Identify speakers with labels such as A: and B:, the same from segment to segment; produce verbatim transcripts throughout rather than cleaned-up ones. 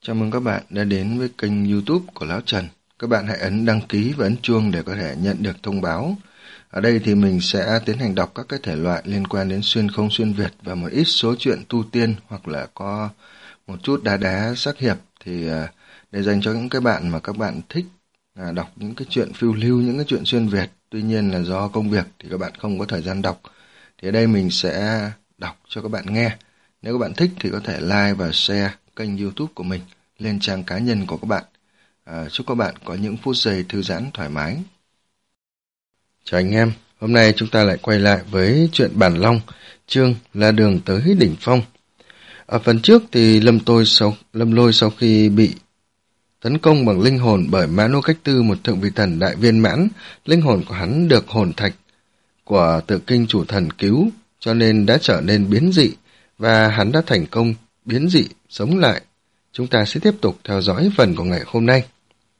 A: Chào mừng các bạn đã đến với kênh YouTube của Lão Trần. Các bạn hãy ấn đăng ký và ấn chuông để có thể nhận được thông báo. Ở đây thì mình sẽ tiến hành đọc các cái thể loại liên quan đến xuyên không xuyên Việt và một ít số truyện tu tiên hoặc là có một chút đá đá sắc hiệp, thì để dành cho những cái bạn mà các bạn thích đọc những cái chuyện phiêu lưu, những cái chuyện xuyên Việt. Tuy nhiên là do công việc thì các bạn không có thời gian đọc. Thì ở đây mình sẽ đọc cho các bạn nghe. Nếu các bạn thích thì có thể like và share kênh YouTube của mình lên trang cá nhân của các bạn. À, chúc các bạn có những phút giây thư giãn thoải mái. Chào anh em, hôm nay chúng ta lại quay lại với chuyện Bản Long, chương là đường tới đỉnh phong. Ở phần trước thì Lâm tôi sau Lâm Lôi sau khi bị tấn công bằng linh hồn bởi Mã Nô Cách Tư, một thượng vị thần đại viên mãn, linh hồn của hắn được hồn thạch của tự kinh chủ thần cứu, cho nên đã trở nên biến dị, và hắn đã thành công biến dị sống lại. Chúng ta sẽ tiếp tục theo dõi phần của ngày hôm nay.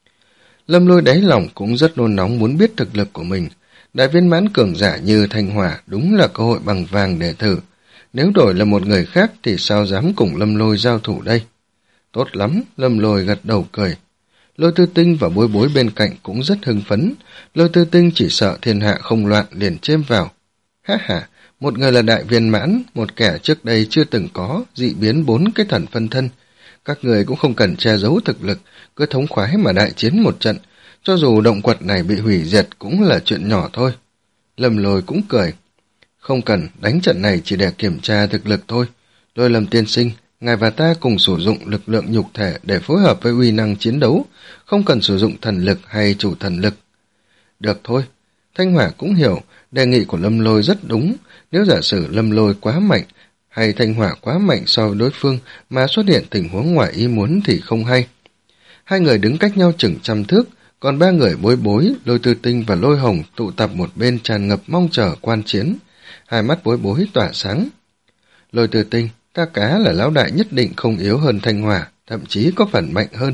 A: Lâm Lôi đáy lòng cũng rất nôn nóng muốn biết thực lực của mình. Đại viên mãn cường giả như Thanh Hỏa đúng là cơ hội bằng vàng để thử. Nếu đổi là một người khác thì sao dám cùng Lâm Lôi giao thủ đây? Tốt lắm, Lâm Lôi gật đầu cười. Lôi Tư Tinh và Bối Bối bên cạnh cũng rất hưng phấn. Lôi Tư Tinh chỉ sợ thiên hạ không loạn liền chêm vào. Ha ha, một người là đại viên mãn, một kẻ trước đây chưa từng có, dị biến bốn cái thần phân thân. Các người cũng không cần che giấu thực lực, cứ thống khoái mà đại chiến một trận, cho dù động quật này bị hủy diệt cũng là chuyện nhỏ thôi. Lâm Lôi cũng cười. Không cần, đánh trận này chỉ để kiểm tra thực lực thôi. Lôi Lâm tiên sinh, ngài và ta cùng sử dụng lực lượng nhục thể để phối hợp với uy năng chiến đấu, không cần sử dụng thần lực hay chủ thần lực. Được thôi. Thanh Hỏa cũng hiểu, đề nghị của Lâm Lôi rất đúng. Nếu giả sử Lâm Lôi quá mạnh, hay Thanh Hỏa quá mạnh so với đối phương mà xuất hiện tình huống ngoài ý muốn thì không hay. Hai người đứng cách nhau chừng trăm thước, còn ba người Bối Bối, Lôi Tư Tinh và Lôi Hồng tụ tập một bên tràn ngập mong chờ quan chiến. Hai mắt Bối Bối tỏa sáng. Lôi Tư Tinh, ta cá là lão đại nhất định không yếu hơn Thanh Hỏa, thậm chí có phần mạnh hơn.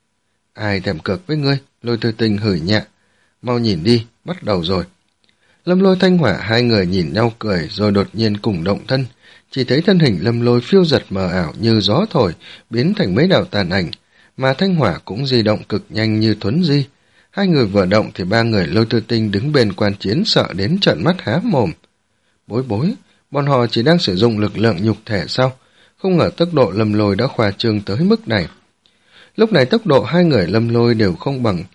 A: Ai thèm cược với ngươi? Lôi Tư Tinh hửi nhẹ. Mau nhìn đi, bắt đầu rồi. Lâm Lôi Thanh Hỏa hai người nhìn nhau cười rồi đột nhiên cùng động thân. Chỉ thấy thân hình Lâm Lôi phiêu giật mờ ảo như gió thổi, biến thành mấy đạo tàn ảnh, mà Thanh Hỏa cũng di động cực nhanh như thuấn di. Hai người vừa động thì ba người Lôi Tư Tinh đứng bên quan chiến sợ đến trợn mắt há mồm. Bối Bối, bọn họ chỉ đang sử dụng lực lượng nhục thể sao? Không ngờ tốc độ Lâm Lôi đã khoa trương tới mức này. Lúc này tốc độ hai người Lâm Lôi đều không bằng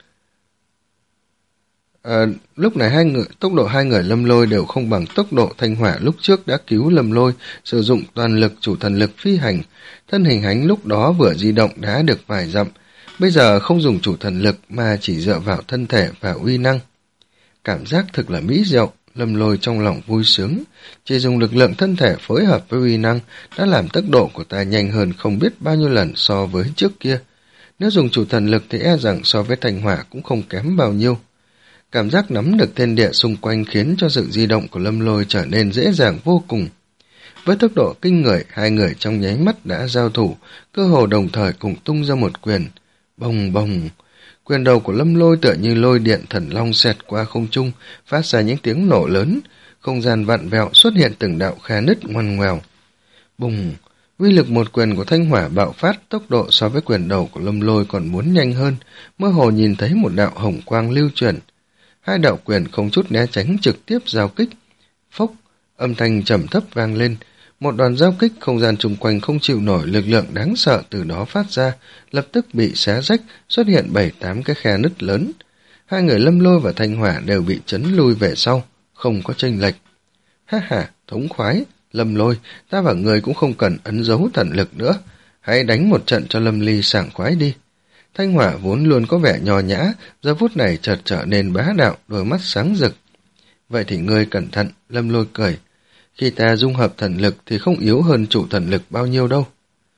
A: À, lúc này hai người tốc độ hai người Lâm Lôi đều không bằng tốc độ Thanh Hỏa lúc trước đã cứu Lâm Lôi, sử dụng toàn lực chủ thần lực phi hành. Thân hình hắn lúc đó vừa di động đã được vài dặm, bây giờ không dùng chủ thần lực mà chỉ dựa vào thân thể và uy năng. Cảm giác thực là mỹ diệu. Lâm Lôi trong lòng vui sướng, chỉ dùng lực lượng thân thể phối hợp với uy năng đã làm tốc độ của ta nhanh hơn không biết bao nhiêu lần so với trước kia. Nếu dùng chủ thần lực thì e rằng so với Thanh Hỏa cũng không kém bao nhiêu. Cảm giác nắm được thiên địa xung quanh khiến cho sự di động của Lâm Lôi trở nên dễ dàng vô cùng. Với tốc độ kinh người, hai người trong nháy mắt đã giao thủ, cơ hồ đồng thời cùng tung ra một quyền. Bồng bồng! Quyền đầu của Lâm Lôi tựa như lôi điện thần long xẹt qua không trung, phát ra những tiếng nổ lớn. Không gian vặn vẹo xuất hiện từng đạo khe nứt ngoằn ngoèo. Bùng! Uy lực một quyền của Thanh Hỏa bạo phát, tốc độ so với quyền đầu của Lâm Lôi còn muốn nhanh hơn, mơ hồ nhìn thấy một đạo hồng quang lưu chuyển. Hai đạo quyền không chút né tránh trực tiếp giao kích. Phốc, âm thanh trầm thấp vang lên. Một đòn giao kích, không gian chung quanh không chịu nổi lực lượng đáng sợ từ đó phát ra, lập tức bị xé rách, xuất hiện bảy tám cái khe nứt lớn. Hai người Lâm Lôi và Thanh Hỏa đều bị chấn lui về sau, không có chênh lệch. Ha ha, thống khoái, Lâm Lôi, ta và người cũng không cần ấn dấu thần lực nữa. Hãy đánh một trận cho Lâm Ly sảng khoái đi. Thanh Hỏa vốn luôn có vẻ nho nhã, giờ phút này chợt trở nên bá đạo, đôi mắt sáng rực. Vậy thì ngươi cẩn thận, Lâm Lôi cười. Khi ta dung hợp thần lực thì không yếu hơn chủ thần lực bao nhiêu đâu.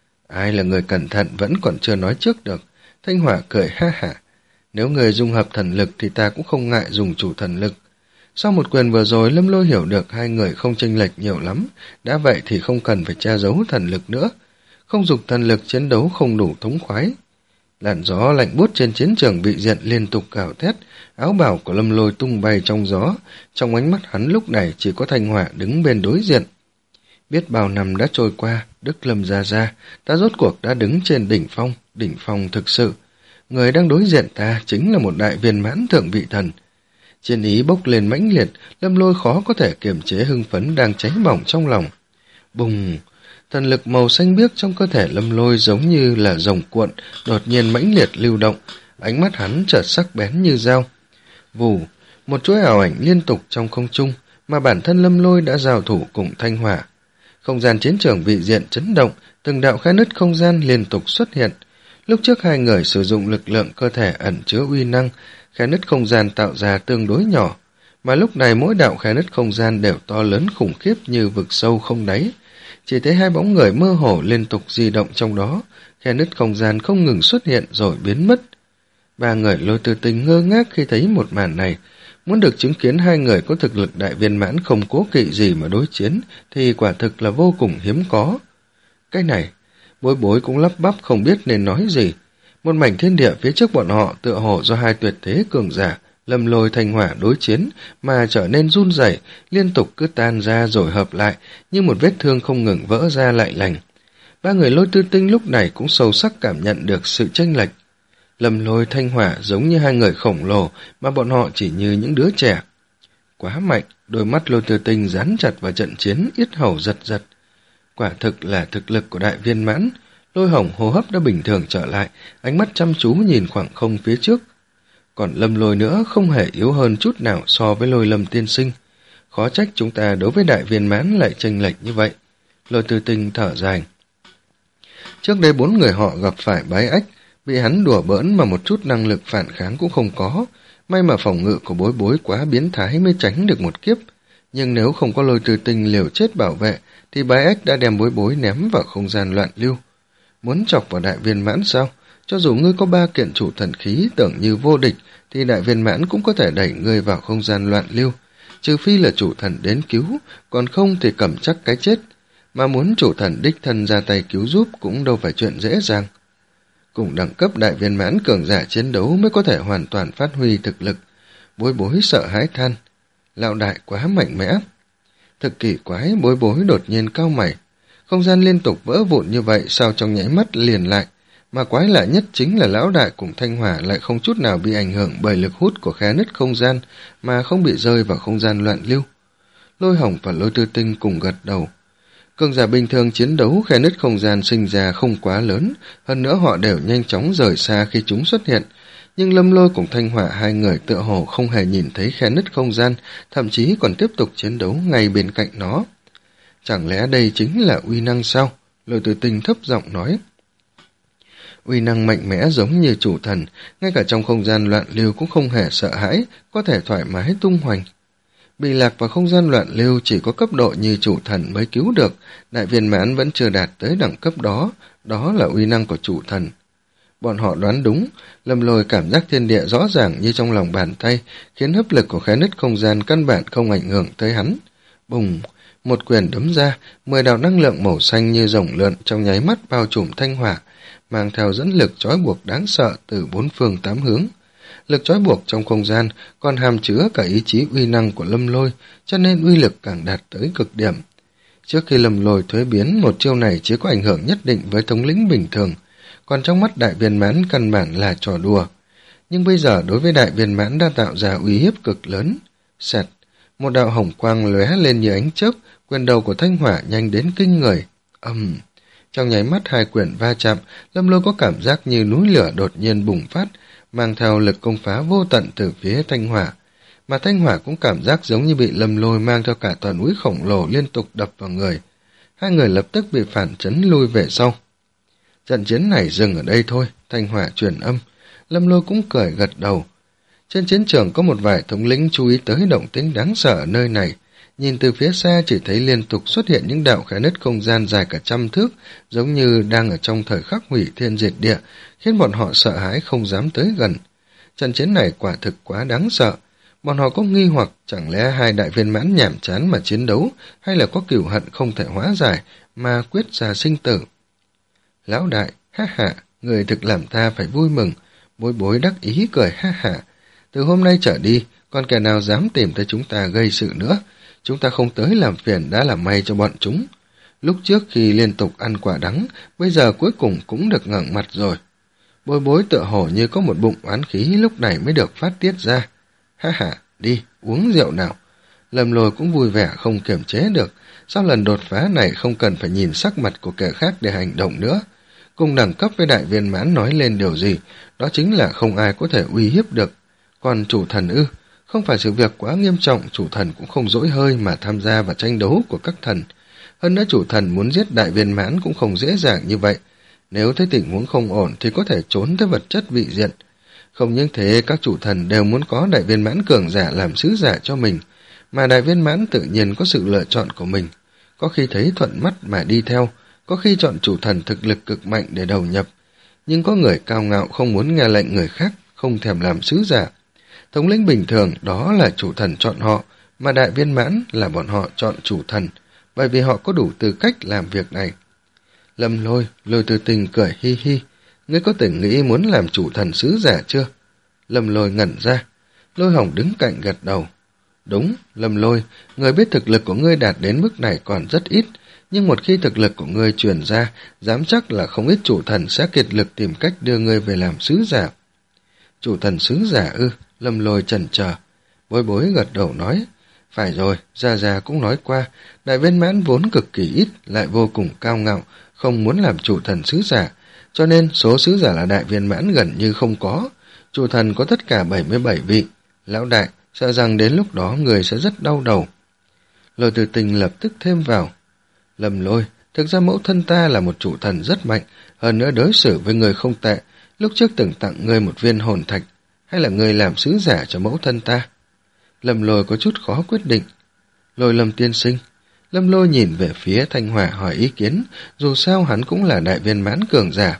A: Ai là người cẩn thận vẫn còn chưa nói trước được. Thanh Hỏa cười ha hả. Nếu người dung hợp thần lực thì ta cũng không ngại dùng chủ thần lực. Sau một quyền vừa rồi, Lâm Lôi hiểu được hai người không chênh lệch nhiều lắm. Đã vậy thì không cần phải che giấu thần lực nữa. Không dùng thần lực chiến đấu không đủ thống khoái. Làn gió lạnh buốt trên chiến trường vị diện liên tục gào thét, áo bào của Lâm Lôi tung bay trong gió, trong ánh mắt hắn lúc này chỉ có Thanh Hỏa đứng bên đối diện. Biết bao năm đã trôi qua, Đức Lâm gia gia, ta rốt cuộc đã đứng trên đỉnh phong, đỉnh phong thực sự. Người đang đối diện ta chính là một đại viên mãn thượng vị thần. Chiến ý bốc lên mãnh liệt, Lâm Lôi khó có thể kiềm chế hưng phấn đang cháy bỏng trong lòng. Bùng! Thần lực màu xanh biếc trong cơ thể Lâm Lôi giống như là rồng cuộn, đột nhiên mãnh liệt lưu động, ánh mắt hắn chợt sắc bén như dao. Vù! Một chuỗi ảo ảnh liên tục trong không trung, mà bản thân Lâm Lôi đã giao thủ cùng Thanh Hỏa. Không gian chiến trường vị diện chấn động, từng đạo khe nứt không gian liên tục xuất hiện. Lúc trước hai người sử dụng lực lượng cơ thể ẩn chứa uy năng, khe nứt không gian tạo ra tương đối nhỏ, mà lúc này mỗi đạo khe nứt không gian đều to lớn khủng khiếp như vực sâu không đáy. Chỉ thấy hai bóng người mơ hồ liên tục di động trong đó, khe nứt không gian không ngừng xuất hiện rồi biến mất. Ba người Lôi Tư Tinh ngơ ngác khi thấy một màn này. Muốn được chứng kiến hai người có thực lực đại viên mãn không cố kỵ gì mà đối chiến thì quả thực là vô cùng hiếm có. Cái này, Bối Bối cũng lắp bắp không biết nên nói gì. Một mảnh thiên địa phía trước bọn họ tựa hồ do hai tuyệt thế cường giả, Lâm Lôi Thanh Hỏa đối chiến mà trở nên run rẩy, liên tục cứ tan ra rồi hợp lại, như một vết thương không ngừng vỡ ra lại lành. Ba người Lôi Tư Tinh lúc này cũng sâu sắc cảm nhận được sự chênh lệch. Lâm Lôi Thanh Hỏa giống như hai người khổng lồ, mà bọn họ chỉ như những đứa trẻ. Quá mạnh, đôi mắt Lôi Tư Tinh dán chặt vào trận chiến, yết hầu giật giật. Quả thực là thực lực của đại viên mãn. Lôi Hồng hô hấp đã bình thường trở lại, ánh mắt chăm chú nhìn khoảng không phía trước. Còn Lâm Lôi nữa không hề yếu hơn chút nào so với Lôi Lâm tiên sinh. Khó trách chúng ta đối với đại viên mãn lại chênh lệch như vậy. Lôi Tư Tinh thở dài. Trước đây bốn người họ gặp phải Bái Ách, bị hắn đùa bỡn mà một chút năng lực phản kháng cũng không có. May mà phòng ngự của Bối Bối quá biến thái mới tránh được một kiếp. Nhưng nếu không có Lôi Tư Tinh liều chết bảo vệ, thì Bái Ách đã đem Bối Bối ném vào không gian loạn lưu. Muốn chọc vào đại viên mãn sao? Cho dù ngươi có ba kiện chủ thần khí tưởng như vô địch, thì đại viên mãn cũng có thể đẩy ngươi vào không gian loạn lưu. Trừ phi là chủ thần đến cứu, còn không thì cầm chắc cái chết. Mà muốn chủ thần đích thân ra tay cứu giúp cũng đâu phải chuyện dễ dàng. Cùng đẳng cấp đại viên mãn cường giả chiến đấu mới có thể hoàn toàn phát huy thực lực. Bối Bối sợ hãi than. Lão đại quá mạnh mẽ. Thực kỳ quái, Bối Bối đột nhiên cau mày. Không gian liên tục vỡ vụn như vậy sao trong nháy mắt liền lại. Mà quái lạ nhất chính là lão đại cùng Thanh Hỏa lại không chút nào bị ảnh hưởng bởi lực hút của khe nứt không gian mà không bị rơi vào không gian loạn lưu. Lôi Hồng và Lôi Tư Tinh cùng gật đầu. Cường giả bình thường chiến đấu khe nứt không gian sinh ra không quá lớn, hơn nữa họ đều nhanh chóng rời xa khi chúng xuất hiện. Nhưng Lâm Lôi cùng Thanh Hỏa hai người tựa hồ không hề nhìn thấy khe nứt không gian, thậm chí còn tiếp tục chiến đấu ngay bên cạnh nó. Chẳng lẽ đây chính là uy năng sao? Lôi Tư Tinh thấp giọng nói. Uy năng mạnh mẽ giống như chủ thần, ngay cả trong không gian loạn lưu cũng không hề sợ hãi, có thể thoải mái tung hoành. Bị lạc vào không gian loạn lưu chỉ có cấp độ như chủ thần mới cứu được, đại viên mãn vẫn chưa đạt tới đẳng cấp đó, đó là uy năng của chủ thần. Bọn họ đoán đúng, Lâm Lôi cảm giác thiên địa rõ ràng như trong lòng bàn tay, khiến hấp lực của khe nứt không gian căn bản không ảnh hưởng tới hắn. Bùng! Một quyền đấm ra, mười đạo năng lượng màu xanh như rồng lượn trong nháy mắt bao trùm Thanh Hỏa, mang theo dẫn lực trói buộc đáng sợ từ bốn phương tám hướng. Lực trói buộc trong không gian còn hàm chứa cả ý chí uy năng của Lâm Lôi, cho nên uy lực càng đạt tới cực điểm. Trước khi Lâm Lôi thuế biến, một chiêu này chỉ có ảnh hưởng nhất định với thống lĩnh bình thường, còn trong mắt đại viên mãn căn bản là trò đùa. Nhưng bây giờ đối với đại viên mãn đã tạo ra uy hiếp cực lớn. Xẹt, một đạo hồng quang lóe lên như ánh chớp, quyền đầu của Thanh Hỏa nhanh đến kinh người. Ầm! Um, trong nháy mắt hai quyền va chạm, Lâm Lôi có cảm giác như núi lửa đột nhiên bùng phát, mang theo lực công phá vô tận từ phía Thanh Hỏa. Mà Thanh Hỏa cũng cảm giác giống như bị Lâm Lôi mang theo cả toàn núi khổng lồ liên tục đập vào người. Hai người lập tức bị phản chấn lui về sau. Trận chiến này dừng ở đây thôi, Thanh Hỏa truyền âm. Lâm Lôi cũng cười gật đầu. Trên chiến trường có một vài thống lĩnh chú ý tới động tĩnh đáng sợ ở nơi này. Nhìn từ phía xa chỉ thấy liên tục xuất hiện những đạo khe nứt không gian dài cả trăm thước, giống như đang ở trong thời khắc hủy thiên diệt địa, khiến bọn họ sợ hãi không dám tới gần. Trận chiến này quả thực quá đáng sợ. Bọn họ có nghi hoặc chẳng lẽ hai đại viên mãn nhảm chán mà chiến đấu, hay là có cửu hận không thể hóa giải mà quyết ra sinh tử. Lão đại, ha ha, người thực làm ta phải vui mừng. Bối Bối đắc ý cười ha ha. Từ hôm nay trở đi, còn kẻ nào dám tìm tới chúng ta gây sự nữa, chúng ta không tới làm phiền đã làm may cho bọn chúng. Lúc trước khi liên tục ăn quả đắng, bây giờ cuối cùng cũng được ngẩng mặt rồi. Bối bối tựa hồ như có một bụng oán khí lúc này mới được phát tiết ra. Ha ha, đi, uống rượu nào. Lâm Lôi cũng vui vẻ không kiềm chế được. Sau lần đột phá này không cần phải nhìn sắc mặt của kẻ khác để hành động nữa. Cùng đẳng cấp với đại viên mãn nói lên điều gì, đó chính là không ai có thể uy hiếp được. Còn chủ thần ư, không phải sự việc quá nghiêm trọng, chủ thần cũng không dỗi hơi mà tham gia vào tranh đấu của các thần. Hơn nữa chủ thần muốn giết đại viên mãn cũng không dễ dàng như vậy. Nếu thấy tình huống không ổn thì có thể trốn tới vật chất vị diện. Không những thế, các chủ thần đều muốn có đại viên mãn cường giả làm sứ giả cho mình, mà đại viên mãn tự nhiên có sự lựa chọn của mình. Có khi thấy thuận mắt mà đi theo, có khi chọn chủ thần thực lực cực mạnh để đầu nhập. Nhưng có người cao ngạo không muốn nghe lệnh người khác, không thèm làm sứ giả. Thống lĩnh bình thường đó là chủ thần chọn họ, mà đại viên mãn là bọn họ chọn chủ thần, bởi vì họ có đủ tư cách làm việc này. Lâm Lôi, Lôi Tư Tình cười hi hi, ngươi có từng nghĩ muốn làm chủ thần sứ giả chưa? Lâm Lôi ngẩn ra, Lôi Hồng đứng cạnh gật đầu. Đúng, Lâm Lôi, ngươi biết thực lực của ngươi đạt đến mức này còn rất ít, nhưng một khi thực lực của ngươi truyền ra, dám chắc là không ít chủ thần sẽ kiệt lực tìm cách đưa ngươi về làm sứ giả. Chủ thần sứ giả ư? Lâm Lôi chần chờ. Bối bối gật đầu nói, phải rồi, Gia Gia cũng nói qua, đại viên mãn vốn cực kỳ ít, lại vô cùng cao ngạo, không muốn làm chủ thần sứ giả, cho nên số sứ giả là đại viên mãn gần như không có. Chủ thần có tất cả bảy mươi bảy vị. Lão đại, sợ rằng đến lúc đó người sẽ rất đau đầu. Lôi Từ Tình lập tức thêm vào. Lâm Lôi, thực ra mẫu thân ta là một chủ thần rất mạnh, hơn nữa đối xử với người không tệ, lúc trước từng tặng ngươi một viên hồn thạch, hay là ngươi làm sứ giả cho mẫu thân ta? Lâm Lôi có chút khó quyết định. Lôi Lâm tiên sinh. Lâm Lôi nhìn về phía Thanh Hỏa hỏi ý kiến, dù sao hắn cũng là đại viên mãn cường giả.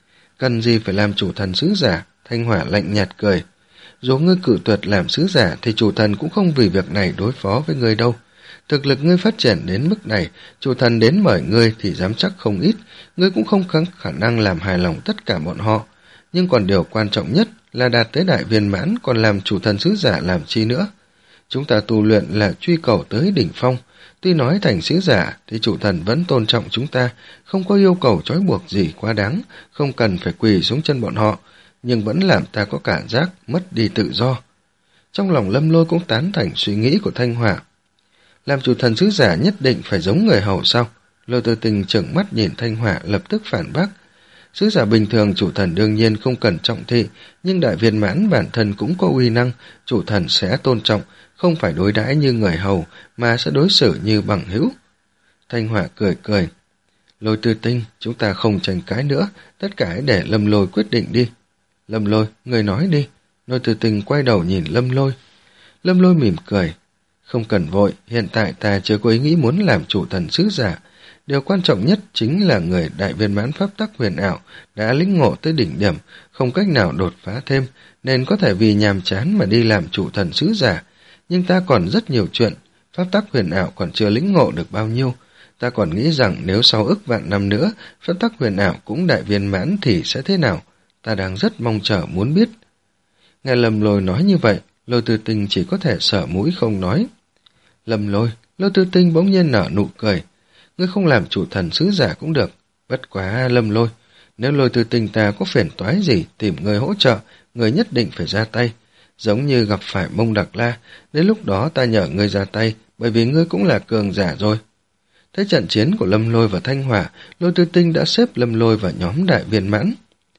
A: Cần gì phải làm chủ thần sứ giả? Thanh Hỏa lạnh nhạt cười. Dù ngươi cự tuyệt làm sứ giả thì chủ thần cũng không vì việc này đối phó với ngươi đâu. Thực lực ngươi phát triển đến mức này, chủ thần đến mời ngươi thì dám chắc không ít, ngươi cũng không có khả năng làm hài lòng tất cả bọn họ. Nhưng còn điều quan trọng nhất là đạt tới đại viên mãn, còn làm chủ thần sứ giả làm chi nữa. Chúng ta tu luyện là truy cầu tới đỉnh phong, tuy nói thành sứ giả thì chủ thần vẫn tôn trọng chúng ta, không có yêu cầu trói buộc gì quá đáng, không cần phải quỳ xuống chân bọn họ, nhưng vẫn làm ta có cảm giác mất đi tự do. Trong lòng Lâm Lôi cũng tán thành suy nghĩ của Thanh Hỏa. Làm chủ thần sứ giả nhất định phải giống người hầu sao? Lôi Tư Tình trợn mắt nhìn Thanh Hỏa lập tức phản bác. Sứ giả bình thường chủ thần đương nhiên không cần trọng thị, nhưng đại viên mãn bản thân cũng có uy năng, chủ thần sẽ tôn trọng, không phải đối đãi như người hầu, mà sẽ đối xử như bằng hữu. Thanh Hỏa cười cười. Lôi Tư Tinh, chúng ta không tranh cãi nữa, tất cả hãy để Lâm Lôi quyết định đi. Lâm Lôi, người nói đi. Lôi Tư Tinh quay đầu nhìn Lâm Lôi. Lâm Lôi mỉm cười. Không cần vội, hiện tại ta chưa có ý nghĩ muốn làm chủ thần sứ giả. Điều quan trọng nhất chính là người đại viên mãn pháp tắc huyền ảo đã lĩnh ngộ tới đỉnh điểm, không cách nào đột phá thêm, nên có thể vì nhàm chán mà đi làm chủ thần sứ giả. Nhưng ta còn rất nhiều chuyện, pháp tắc huyền ảo còn chưa lĩnh ngộ được bao nhiêu. Ta còn nghĩ rằng nếu sau ức vạn năm nữa, pháp tắc huyền ảo cũng đại viên mãn thì sẽ thế nào? Ta đang rất mong chờ muốn biết. Nghe Lâm Lôi nói như vậy, Lôi Tư Tinh chỉ có thể sở mũi không nói. Lâm Lôi, Lôi Tư Tinh bỗng nhiên nở nụ cười. Ngươi không làm chủ thần sứ giả cũng được. Bất quá Lâm Lôi, nếu Lôi Tư Tinh ta có phiền toái gì tìm người hỗ trợ, người nhất định phải ra tay. Giống như gặp phải Mông Đặc La, đến lúc đó ta nhờ ngươi ra tay, bởi vì ngươi cũng là cường giả rồi. Thấy trận chiến của Lâm Lôi và Thanh Hỏa, Lôi Tư Tinh đã xếp Lâm Lôi vào nhóm đại viên mãn.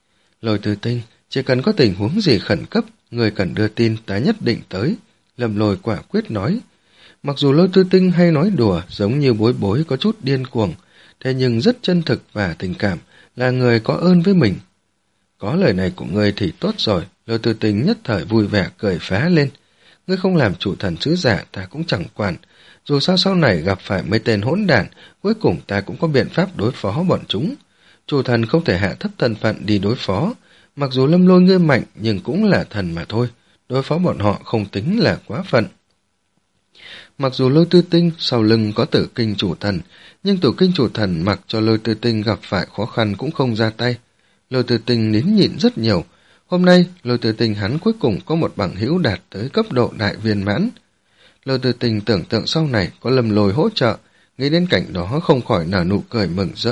A: Lôi Tư Tinh, chỉ cần có tình huống gì khẩn cấp, người cần đưa tin ta nhất định tới. Lâm Lôi quả quyết nói. Mặc dù Lôi Tư Tinh hay nói đùa, giống như Bối Bối có chút điên cuồng, thế nhưng rất chân thực và tình cảm, là người có ơn với mình. Có lời này của ngươi thì tốt rồi. Lôi Tư Tinh nhất thời vui vẻ cười phá lên. Ngươi không làm chủ thần sứ giả ta cũng chẳng quản. Dù sao sau này gặp phải mấy tên hỗn đản, cuối cùng ta cũng có biện pháp đối phó bọn chúng. Chủ thần không thể hạ thấp thân phận đi đối phó. Mặc dù Lâm Lôi ngươi mạnh nhưng cũng là thần mà thôi. Đối phó bọn họ không tính là quá phận. Mặc dù Lôi Tư Tinh sau lưng có tử kinh chủ thần, nhưng tử kinh chủ thần mặc cho Lôi Tư Tinh gặp phải khó khăn cũng không ra tay. Lôi Tư Tinh nín nhịn rất nhiều. Hôm nay, Lôi Tư Tinh hắn cuối cùng có một bằng hữu đạt tới cấp độ đại viên mãn. Lôi Tư Tinh tưởng tượng sau này có Lâm Lôi hỗ trợ, nghĩ đến cảnh đó không khỏi nở nụ cười mừng rỡ.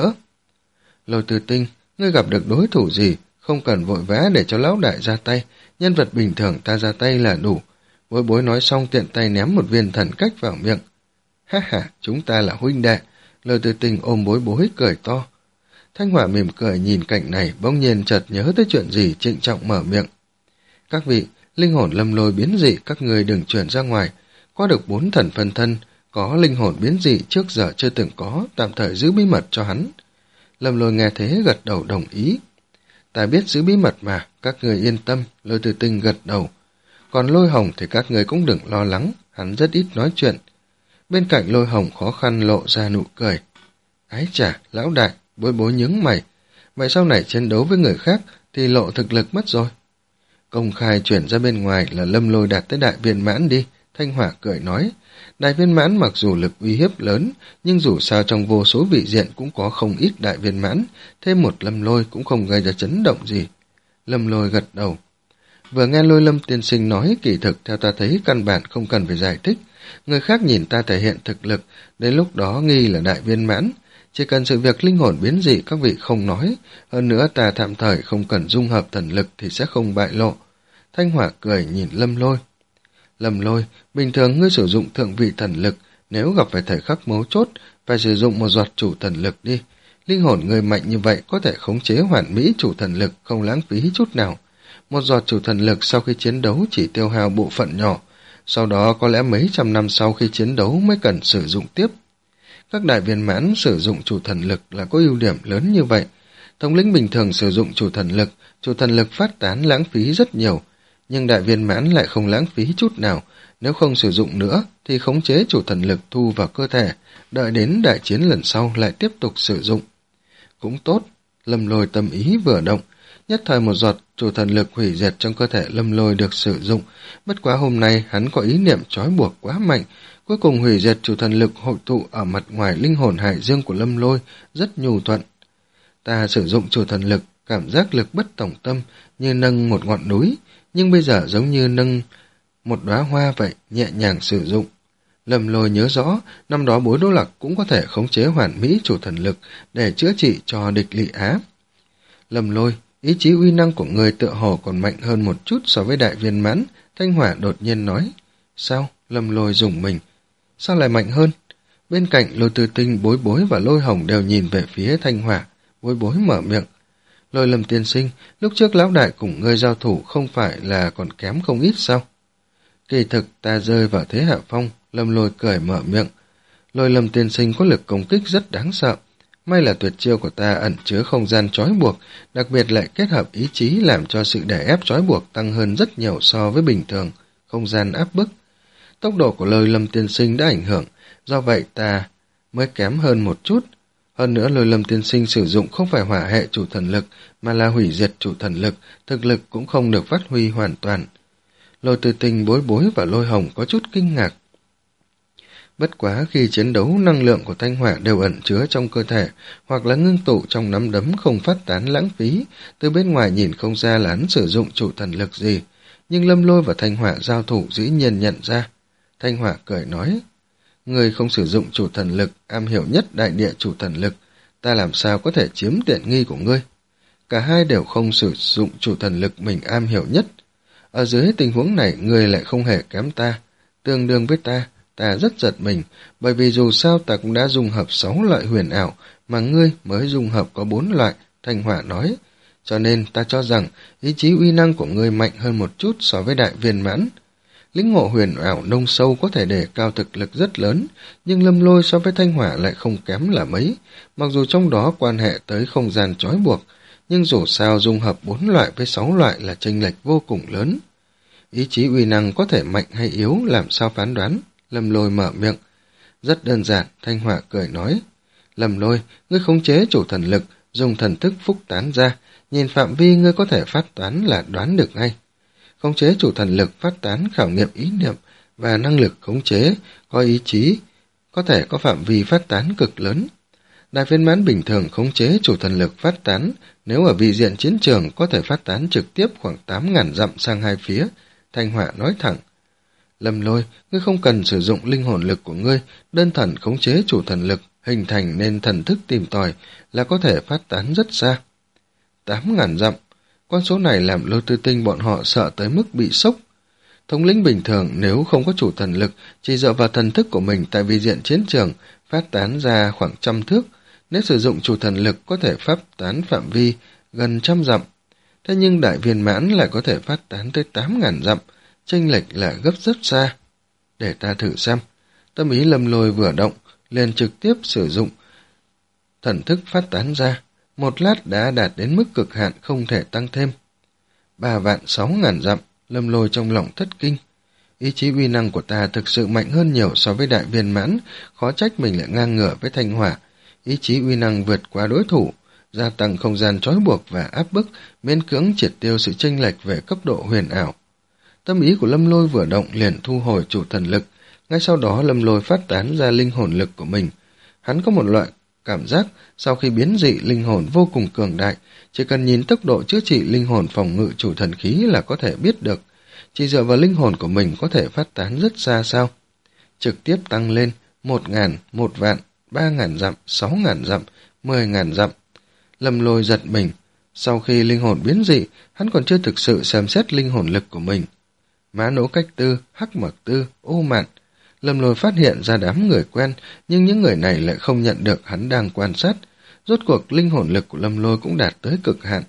A: Lôi Tư Tinh, ngươi gặp được đối thủ gì, không cần vội vã để cho lão đại ra tay, nhân vật bình thường ta ra tay là đủ. Bối bối nói xong tiện tay ném một viên thần cách vào miệng. Ha ha, chúng ta là huynh đệ. Lôi Tư Tinh ôm bối bối cười to. Thanh Hỏa mỉm cười nhìn cảnh này, bỗng nhiên chợt nhớ tới chuyện gì, trịnh trọng mở miệng. Các vị, linh hồn Lâm Lôi biến dị các người đừng truyền ra ngoài. Có được bốn thần phân thân, có linh hồn biến dị trước giờ chưa từng có, tạm thời giữ bí mật cho hắn. Lâm Lôi nghe thế gật đầu đồng ý. Ta biết giữ bí mật mà, các người yên tâm. Lôi Tư Tinh gật đầu. Còn Lôi Hồng thì các người cũng đừng lo lắng, hắn rất ít nói chuyện. Bên cạnh Lôi Hồng khó khăn lộ ra nụ cười. Ái chà, lão đại, bối bối nhướng mày. Vậy sau này chiến đấu với người khác thì lộ thực lực mất rồi. Công khai chuyển ra bên ngoài là Lâm Lôi đạt tới đại viên mãn đi. Thanh Hỏa cười nói. Đại viên mãn mặc dù lực uy hiếp lớn, nhưng dù sao trong vô số vị diện cũng có không ít đại viên mãn, thêm một Lâm Lôi cũng không gây ra chấn động gì. Lâm Lôi gật đầu. Vừa nghe Lôi Lâm tiên sinh nói, kỳ thực theo ta thấy căn bản không cần phải giải thích. Người khác nhìn ta thể hiện thực lực, đến lúc đó nghi là đại viên mãn. Chỉ cần sự việc linh hồn biến dị các vị không nói, hơn nữa ta tạm thời không cần dung hợp thần lực thì sẽ không bại lộ. Thanh Hỏa cười nhìn Lâm Lôi. Lâm Lôi, bình thường ngươi sử dụng thượng vị thần lực, nếu gặp phải thời khắc mấu chốt, phải sử dụng một giọt chủ thần lực đi. Linh hồn người mạnh như vậy có thể khống chế hoàn mỹ chủ thần lực, không lãng phí chút nào. Một giọt chủ thần lực sau khi chiến đấu chỉ tiêu hao bộ phận nhỏ, sau đó có lẽ mấy trăm năm sau khi chiến đấu mới cần sử dụng tiếp. Các đại viên mãn sử dụng chủ thần lực là có ưu điểm lớn như vậy. Thống lĩnh bình thường sử dụng chủ thần lực, chủ thần lực phát tán lãng phí rất nhiều, nhưng đại viên mãn lại không lãng phí chút nào, nếu không sử dụng nữa thì khống chế chủ thần lực thu vào cơ thể, đợi đến đại chiến lần sau lại tiếp tục sử dụng. Cũng tốt, Lâm Lôi tâm ý vừa động, nhất thời một giọt chủ thần lực hủy diệt trong cơ thể Lâm Lôi được sử dụng, bất quá hôm nay hắn có ý niệm trói buộc quá mạnh, cuối cùng hủy diệt chủ thần lực hội tụ ở mặt ngoài linh hồn hải dương của Lâm Lôi, rất nhu thuận. Ta sử dụng chủ thần lực, cảm giác lực bất tổng tâm như nâng một ngọn núi, nhưng bây giờ giống như nâng một đóa hoa vậy, nhẹ nhàng sử dụng. Lâm Lôi nhớ rõ, năm đó Bối Đỗ Lặc cũng có thể khống chế hoàn mỹ chủ thần lực để chữa trị cho địch Lị Á. Lâm Lôi, ý chí uy năng của người tựa hồ còn mạnh hơn một chút so với đại viên mãn, Thanh Hỏa đột nhiên nói. Sao? Lâm Lôi rùng mình. Sao lại mạnh hơn? Bên cạnh Lôi Tư Tinh, Bối Bối và Lôi Hồng đều nhìn về phía Thanh Hỏa. Bối Bối mở miệng. Lôi Lâm tiên sinh, lúc trước lão đại cùng ngươi giao thủ không phải là còn kém không ít sao? Kỳ thực ta rơi vào thế hạ phong, Lâm Lôi cười mở miệng. Lôi Lâm tiên sinh có lực công kích rất đáng sợ. May là tuyệt chiêu của ta ẩn chứa không gian trói buộc, đặc biệt lại kết hợp ý chí làm cho sự đè ép trói buộc tăng hơn rất nhiều so với bình thường, không gian áp bức. Tốc độ của Lôi Lâm tiên sinh đã ảnh hưởng, do vậy ta mới kém hơn một chút. Hơn nữa Lôi Lâm tiên sinh sử dụng không phải hỏa hệ chủ thần lực, mà là hủy diệt chủ thần lực, thực lực cũng không được phát huy hoàn toàn. Lôi Tư Tinh, Bối Bối và Lôi Hồng có chút kinh ngạc. Bất quá khi chiến đấu, năng lượng của Thanh Hỏa đều ẩn chứa trong cơ thể, hoặc là ngưng tụ trong nắm đấm không phát tán lãng phí, từ bên ngoài nhìn không ra là hắn sử dụng chủ thần lực gì, nhưng Lâm Lôi và Thanh Hỏa giao thủ dĩ nhiên nhận ra. Thanh Hỏa cười nói, người không sử dụng chủ thần lực, am hiểu nhất đại địa chủ thần lực, ta làm sao có thể chiếm tiện nghi của ngươi? Cả hai đều không sử dụng chủ thần lực mình am hiểu nhất. Ở dưới tình huống này, ngươi lại không hề kém ta, tương đương với ta. Ta rất giật mình, bởi vì dù sao ta cũng đã dung hợp sáu loại huyền ảo, mà ngươi mới dung hợp có bốn loại, Thanh Hỏa nói. Cho nên ta cho rằng ý chí uy năng của ngươi mạnh hơn một chút so với đại viên mãn. Lĩnh ngộ huyền ảo nông sâu có thể đề cao thực lực rất lớn, nhưng Lâm Lôi so với Thanh Hỏa lại không kém là mấy, mặc dù trong đó quan hệ tới không gian trói buộc, nhưng dù sao dung hợp bốn loại với sáu loại là chênh lệch vô cùng lớn. Ý chí uy năng có thể mạnh hay yếu làm sao phán đoán? Lâm Lôi mở miệng. Rất đơn giản, Thanh Hỏa cười nói. Lâm Lôi, ngươi khống chế chủ thần lực, dùng thần thức phúc tán ra, nhìn phạm vi ngươi có thể phát toán là đoán được ngay. Khống chế chủ thần lực phát tán khảo nghiệm ý niệm và năng lực khống chế, có ý chí, có thể có phạm vi phát tán cực lớn. Đại viên mãn bình thường khống chế chủ thần lực phát tán, nếu ở vị diện chiến trường có thể phát tán trực tiếp khoảng tám ngàn dặm sang hai phía, Thanh Hỏa nói thẳng. Lâm Lôi, ngươi không cần sử dụng linh hồn lực của ngươi, đơn thuần khống chế chủ thần lực, hình thành nên thần thức tìm tòi là có thể phát tán rất xa. Tám ngàn dặm, con số này làm Lôi Tư Tinh bọn họ sợ tới mức bị sốc. Thống lĩnh bình thường nếu không có chủ thần lực, chỉ dựa vào thần thức của mình tại vị diện chiến trường, phát tán ra khoảng trăm thước. Nếu sử dụng chủ thần lực có thể phát tán phạm vi gần trăm dặm. Thế nhưng đại viên mãn lại có thể phát tán tới tám ngàn dặm, chênh lệch là gấp rất xa. Để ta thử xem. Tâm ý Lâm Lôi vừa động, liền trực tiếp sử dụng thần thức phát tán ra. Một lát đã đạt đến mức cực hạn không thể tăng thêm. Ba vạn sáu ngàn dặm, Lâm Lôi trong lòng thất kinh. Ý chí uy năng của ta thực sự mạnh hơn nhiều so với đại viên mãn, khó trách mình lại ngang ngửa với thanh hỏa. Ý chí uy năng vượt qua đối thủ, gia tăng không gian trói buộc và áp bức, miễn cưỡng triệt tiêu sự chênh lệch về cấp độ huyền ảo. Tâm ý của Lâm Lôi vừa động liền thu hồi chủ thần lực, ngay sau đó Lâm Lôi phát tán ra linh hồn lực của mình. Hắn có một loại cảm giác sau khi biến dị linh hồn vô cùng cường đại, chỉ cần nhìn tốc độ chữa trị linh hồn phòng ngự chủ thần khí là có thể biết được. Chỉ dựa vào linh hồn của mình có thể phát tán rất xa sao? Trực tiếp tăng lên một ngàn, một vạn, ba ngàn dặm, sáu ngàn dặm, mười ngàn dặm. Lâm Lôi giật mình. Sau khi linh hồn biến dị, hắn còn chưa thực sự xem xét linh hồn lực của mình. Mã Nỗ Cách Tư, Hắc Mặc Tư, Ô Mạn. Lâm Lôi phát hiện ra đám người quen, nhưng những người này lại không nhận được hắn đang quan sát. Rốt cuộc linh hồn lực của Lâm Lôi cũng đạt tới cực hạn.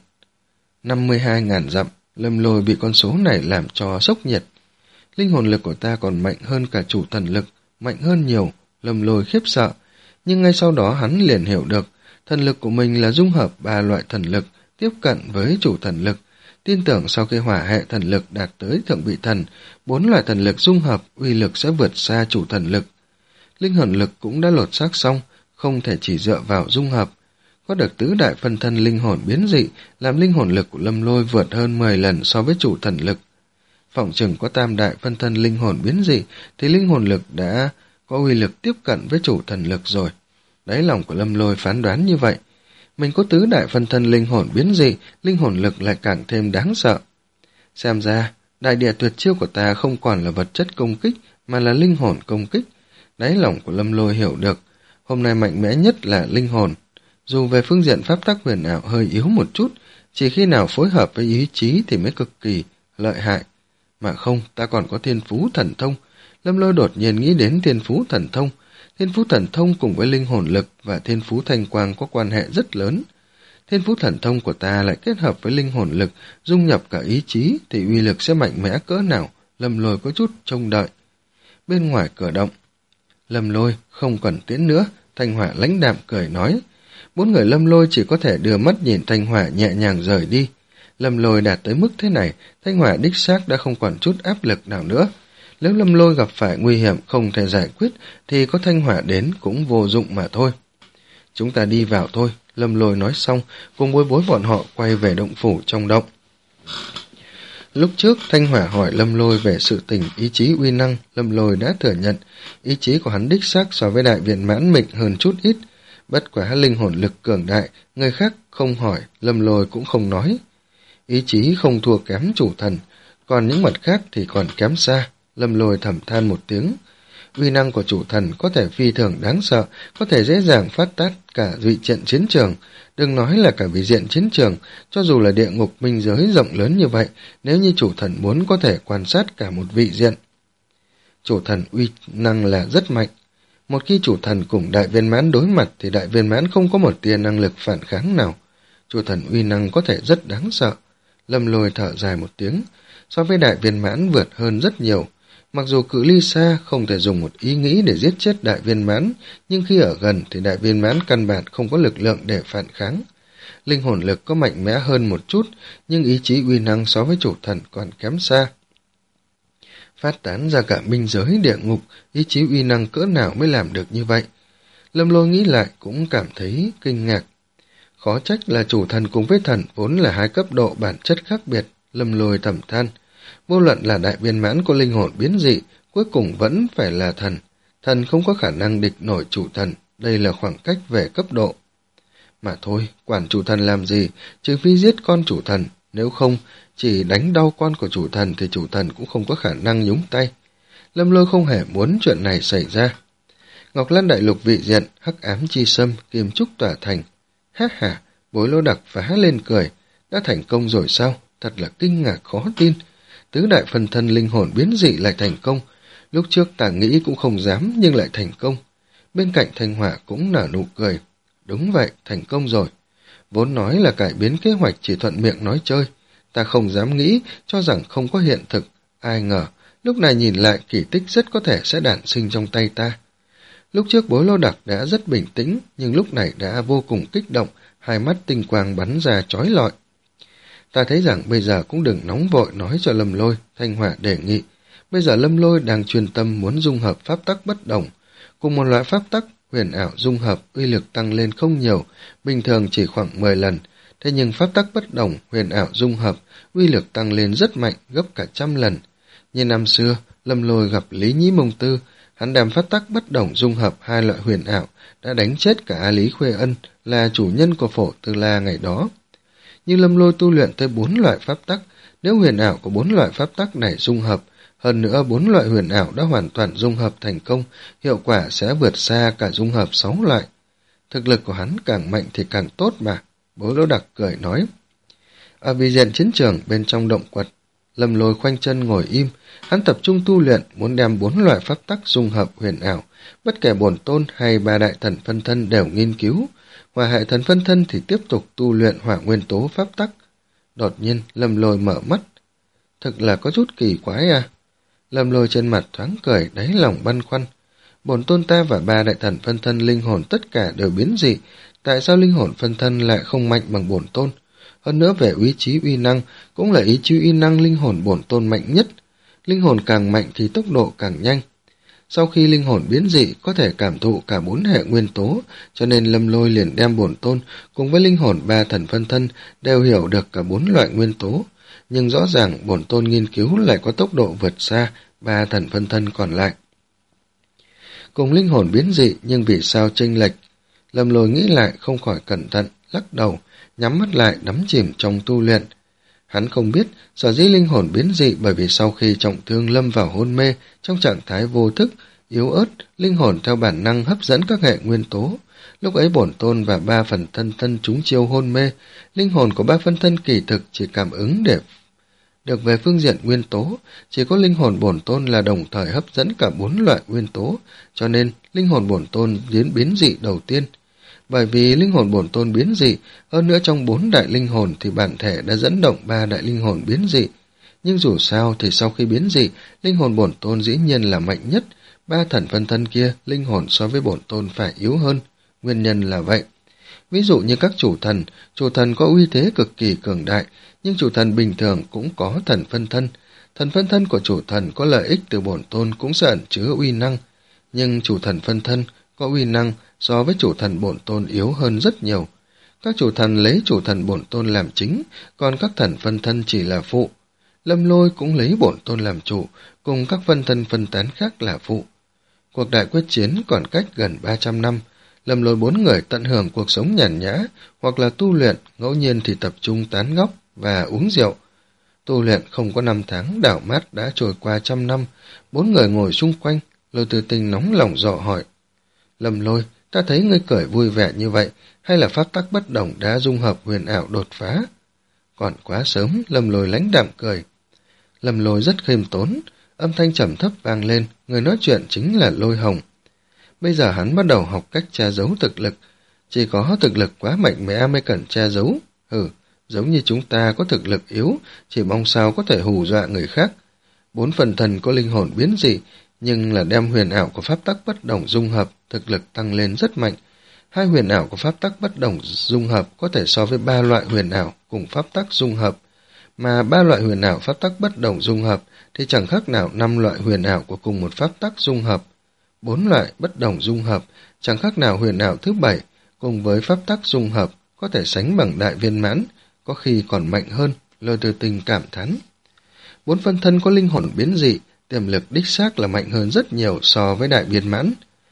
A: năm mươi hai ngàn dặm, Lâm Lôi bị con số này làm cho sốc nhiệt. Linh hồn lực của ta còn mạnh hơn cả chủ thần lực, mạnh hơn nhiều. Lâm Lôi khiếp sợ, nhưng ngay sau đó hắn liền hiểu được, thần lực của mình là dung hợp ba loại thần lực, tiếp cận với chủ thần lực. Tin tưởng sau khi hỏa hệ thần lực đạt tới thượng vị thần, bốn loại thần lực dung hợp, uy lực sẽ vượt xa chủ thần lực. Linh hồn lực cũng đã lột xác xong, không thể chỉ dựa vào dung hợp. Có được tứ đại phân thân linh hồn biến dị, làm linh hồn lực của Lâm Lôi vượt hơn mười lần so với chủ thần lực. Phỏng chừng có tam đại phân thân linh hồn biến dị, thì linh hồn lực đã có uy lực tiếp cận với chủ thần lực rồi. Đáy lòng của Lâm Lôi phán đoán như vậy. Mình có tứ đại phân thân linh hồn biến dị, linh hồn lực lại càng thêm đáng sợ. Xem ra, đại địa tuyệt chiêu của ta không còn là vật chất công kích, mà là linh hồn công kích. Đáy lòng của Lâm Lôi hiểu được, hôm nay mạnh mẽ nhất là linh hồn. Dù về phương diện pháp tắc huyền ảo hơi yếu một chút, chỉ khi nào phối hợp với ý chí thì mới cực kỳ lợi hại. Mà không, ta còn có thiên phú thần thông. Lâm Lôi đột nhiên nghĩ đến thiên phú thần thông. Thiên phú thần thông cùng với linh hồn lực và thiên phú thanh quang có quan hệ rất lớn. Thiên phú thần thông của ta lại kết hợp với linh hồn lực, dung nhập cả ý chí thì uy lực sẽ mạnh mẽ cỡ nào. Lâm Lôi có chút trông đợi. Bên ngoài cửa động, Lâm Lôi không cần tiễn nữa, Thanh Hỏa lãnh đạm cười nói. Bốn người Lâm Lôi chỉ có thể đưa mắt nhìn Thanh Hỏa nhẹ nhàng rời đi. Lâm Lôi đạt tới mức thế này, Thanh Hỏa đích xác đã không còn chút áp lực nào nữa. Nếu Lâm Lôi gặp phải nguy hiểm không thể giải quyết, thì có Thanh Hỏa đến cũng vô dụng mà thôi. Chúng ta đi vào thôi, Lâm Lôi nói xong, cùng bối bối bọn họ quay về động phủ trong động. Lúc trước, Thanh Hỏa hỏi Lâm Lôi về sự tình ý chí uy năng, Lâm Lôi đã thừa nhận, ý chí của hắn đích xác so với đại viên mãn mịnh hơn chút ít. Bất quá linh hồn lực cường đại, người khác không hỏi, Lâm Lôi cũng không nói. Ý chí không thua kém chủ thần, còn những mặt khác thì còn kém xa. Lâm Lôi thầm than một tiếng. Uy năng của chủ thần có thể phi thường đáng sợ, có thể dễ dàng phát tát cả vị diện chiến trường. Đừng nói là cả vị diện chiến trường, cho dù là địa ngục minh giới rộng lớn như vậy, nếu như chủ thần muốn có thể quan sát cả một vị diện. Chủ thần uy năng là rất mạnh. Một khi chủ thần cùng đại viên mãn đối mặt thì đại viên mãn không có một tia năng lực phản kháng nào. Chủ thần uy năng có thể rất đáng sợ. Lâm Lôi thở dài một tiếng, so với đại viên mãn vượt hơn rất nhiều. Mặc dù cự ly xa không thể dùng một ý nghĩ để giết chết đại viên mãn, nhưng khi ở gần thì đại viên mãn căn bản không có lực lượng để phản kháng. Linh hồn lực có mạnh mẽ hơn một chút, nhưng ý chí uy năng so với chủ thần còn kém xa. Phát tán ra cả minh giới địa ngục, ý chí uy năng cỡ nào mới làm được như vậy? Lâm Lôi nghĩ lại cũng cảm thấy kinh ngạc. Khó trách là chủ thần cùng với thần vốn là hai cấp độ bản chất khác biệt, Lâm Lôi thầm than. Vô luận là đại viên mãn có linh hồn biến dị, cuối cùng vẫn phải là thần. Thần không có khả năng địch nổi chủ thần, đây là khoảng cách về cấp độ. Mà thôi, quản chủ thần làm gì, trừ phi giết con chủ thần, nếu không, chỉ đánh đau con của chủ thần thì chủ thần cũng không có khả năng nhúng tay. Lâm Lôi không hề muốn chuyện này xảy ra. Ngọc Lan Đại Lục vị diện, hắc ám chi sâm, kim trúc tỏa thành. Ha ha, Bối Lô Đặc phá lên cười. Đã thành công rồi sao? Thật là kinh ngạc khó tin. Tứ đại phân thân linh hồn biến dị lại thành công. Lúc trước ta nghĩ cũng không dám nhưng lại thành công. Bên cạnh Thanh Họa cũng nở nụ cười. Đúng vậy, thành công rồi. Vốn nói là cải biến kế hoạch chỉ thuận miệng nói chơi. Ta không dám nghĩ, cho rằng không có hiện thực. Ai ngờ, lúc này nhìn lại kỳ tích rất có thể sẽ đản sinh trong tay ta. Lúc trước Bối Lô Đặc đã rất bình tĩnh, nhưng lúc này đã vô cùng kích động, hai mắt tinh quang bắn ra chói lọi. Ta thấy rằng bây giờ cũng đừng nóng vội nói cho Lâm Lôi, Thanh Họa đề nghị. Bây giờ Lâm Lôi đang chuyên tâm muốn dung hợp pháp tắc bất đồng. Cùng một loại pháp tắc, huyền ảo dung hợp uy lực tăng lên không nhiều, bình thường chỉ khoảng mười lần. Thế nhưng pháp tắc bất đồng, huyền ảo dung hợp, uy lực tăng lên rất mạnh, gấp cả trăm lần. Như năm xưa, Lâm Lôi gặp Lý Nhĩ Mông Tư, hắn đem pháp tắc bất đồng dung hợp hai loại huyền ảo, đã đánh chết cả Lý Khuê Ân, là chủ nhân của Phổ Tư La ngày đó. Như Lâm Lôi tu luyện tới bốn loại pháp tắc, nếu huyền ảo của bốn loại pháp tắc này dung hợp, hơn nữa bốn loại huyền ảo đã hoàn toàn dung hợp thành công, hiệu quả sẽ vượt xa cả dung hợp sáu loại. Thực lực của hắn càng mạnh thì càng tốt mà, Bối Lô Đặc cười nói. Ở vị diện chiến trường bên trong động quật, Lâm Lôi khoanh chân ngồi im, hắn tập trung tu luyện, muốn đem bốn loại pháp tắc dung hợp huyền ảo, bất kể bổn tôn hay ba đại thần phân thân đều nghiên cứu. Hỏa hệ thần phân thân thì tiếp tục tu luyện hỏa nguyên tố pháp tắc. Đột nhiên, Lâm Lôi mở mắt. Thực là có chút kỳ quái à? Lâm Lôi trên mặt thoáng cười, đáy lòng băn khoăn. Bổn tôn ta và ba đại thần phân thân linh hồn tất cả đều biến dị, tại sao linh hồn phân thân lại không mạnh bằng bổn tôn? Hơn nữa về ý chí uy năng, cũng là ý chí uy năng linh hồn bổn tôn mạnh nhất. Linh hồn càng mạnh thì tốc độ càng nhanh. Sau khi linh hồn biến dị có thể cảm thụ cả bốn hệ nguyên tố, cho nên Lâm Lôi liền đem bổn tôn cùng với linh hồn ba thần phân thân đều hiểu được cả bốn loại nguyên tố. Nhưng rõ ràng bổn tôn nghiên cứu lại có tốc độ vượt xa ba thần phân thân còn lại. Cùng linh hồn biến dị nhưng vì sao chênh lệch? Lâm Lôi nghĩ lại không khỏi cẩn thận, lắc đầu, nhắm mắt lại đắm chìm trong tu luyện. Hắn không biết sở dĩ linh hồn biến dị bởi vì sau khi trọng thương lâm vào hôn mê trong trạng thái vô thức, yếu ớt, linh hồn theo bản năng hấp dẫn các hệ nguyên tố. Lúc ấy bổn tôn và ba phần thân thân chúng chiêu hôn mê, linh hồn của ba phân thân kỳ thực chỉ cảm ứng để được về phương diện nguyên tố, chỉ có linh hồn bổn tôn là đồng thời hấp dẫn cả bốn loại nguyên tố, cho nên linh hồn bổn tôn biến biến dị đầu tiên. Bởi vì linh hồn bổn tôn biến dị, hơn nữa trong bốn đại linh hồn thì bản thể đã dẫn động ba đại linh hồn biến dị. Nhưng dù sao thì sau khi biến dị, linh hồn bổn tôn dĩ nhiên là mạnh nhất, ba thần phân thân kia, linh hồn so với bổn tôn phải yếu hơn. Nguyên nhân là vậy. Ví dụ như các chủ thần, chủ thần có uy thế cực kỳ cường đại, nhưng chủ thần bình thường cũng có thần phân thân. Thần phân thân của chủ thần có lợi ích từ bổn tôn cũng sẽ ẩn chứa uy năng, nhưng chủ thần phân thân có uy năng so với chủ thần bổn tôn yếu hơn rất nhiều. Các chủ thần lấy chủ thần bổn tôn làm chính, còn các thần phân thân chỉ là phụ. Lâm Lôi cũng lấy bổn tôn làm chủ, cùng các phân thân phân tán khác là phụ. Cuộc đại quyết chiến còn cách gần ba trăm năm, Lâm Lôi bốn người tận hưởng cuộc sống nhàn nhã, hoặc là tu luyện, ngẫu nhiên thì tập trung tán gẫu và uống rượu. Tu luyện không có năm tháng, đảo mắt đã trôi qua trăm năm, bốn người ngồi xung quanh, Lôi Tư Tinh nóng lòng dò hỏi. Lâm Lôi, ta thấy ngươi cười vui vẻ như vậy, hay là pháp tắc bất đồng đã dung hợp huyền ảo đột phá? Còn quá sớm, Lâm Lôi lãnh đạm cười. Lâm Lôi rất khiêm tốn, âm thanh trầm thấp vang lên, người nói chuyện chính là Lôi Hồng. Bây giờ hắn bắt đầu học cách che giấu thực lực, chỉ có thực lực quá mạnh mẽ mới cần che giấu. Hừ, giống như chúng ta có thực lực yếu, chỉ mong sao có thể hù dọa người khác. Bốn phần thần có linh hồn biến dị, nhưng là đem huyền ảo của pháp tắc bất đồng dung hợp, thực lực tăng lên rất mạnh. Hai huyền ảo của pháp tắc bất đồng dung hợp có thể so với ba loại huyền ảo cùng pháp tắc dung hợp, mà ba loại huyền ảo pháp tắc bất đồng dung hợp thì chẳng khác nào năm loại huyền ảo của cùng một pháp tắc dung hợp. Bốn loại bất đồng dung hợp chẳng khác nào huyền ảo thứ bảy cùng với pháp tắc dung hợp có thể sánh bằng đại viên mãn, có khi còn mạnh hơn. Lôi Tư Tinh cảm thán. Bốn phân thân có linh hồn biến dị, tiềm lực đích xác là mạnh hơn rất nhiều so với đại viên mãn.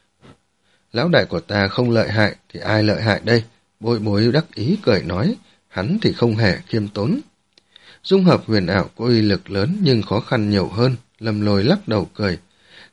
A: Lão đại của ta không lợi hại thì ai lợi hại đây? Bối Bối đắc ý cười nói, hắn thì không hề khiêm tốn. Dung hợp huyền ảo có uy lực lớn nhưng khó khăn nhiều hơn, Lâm Lôi lắc đầu cười.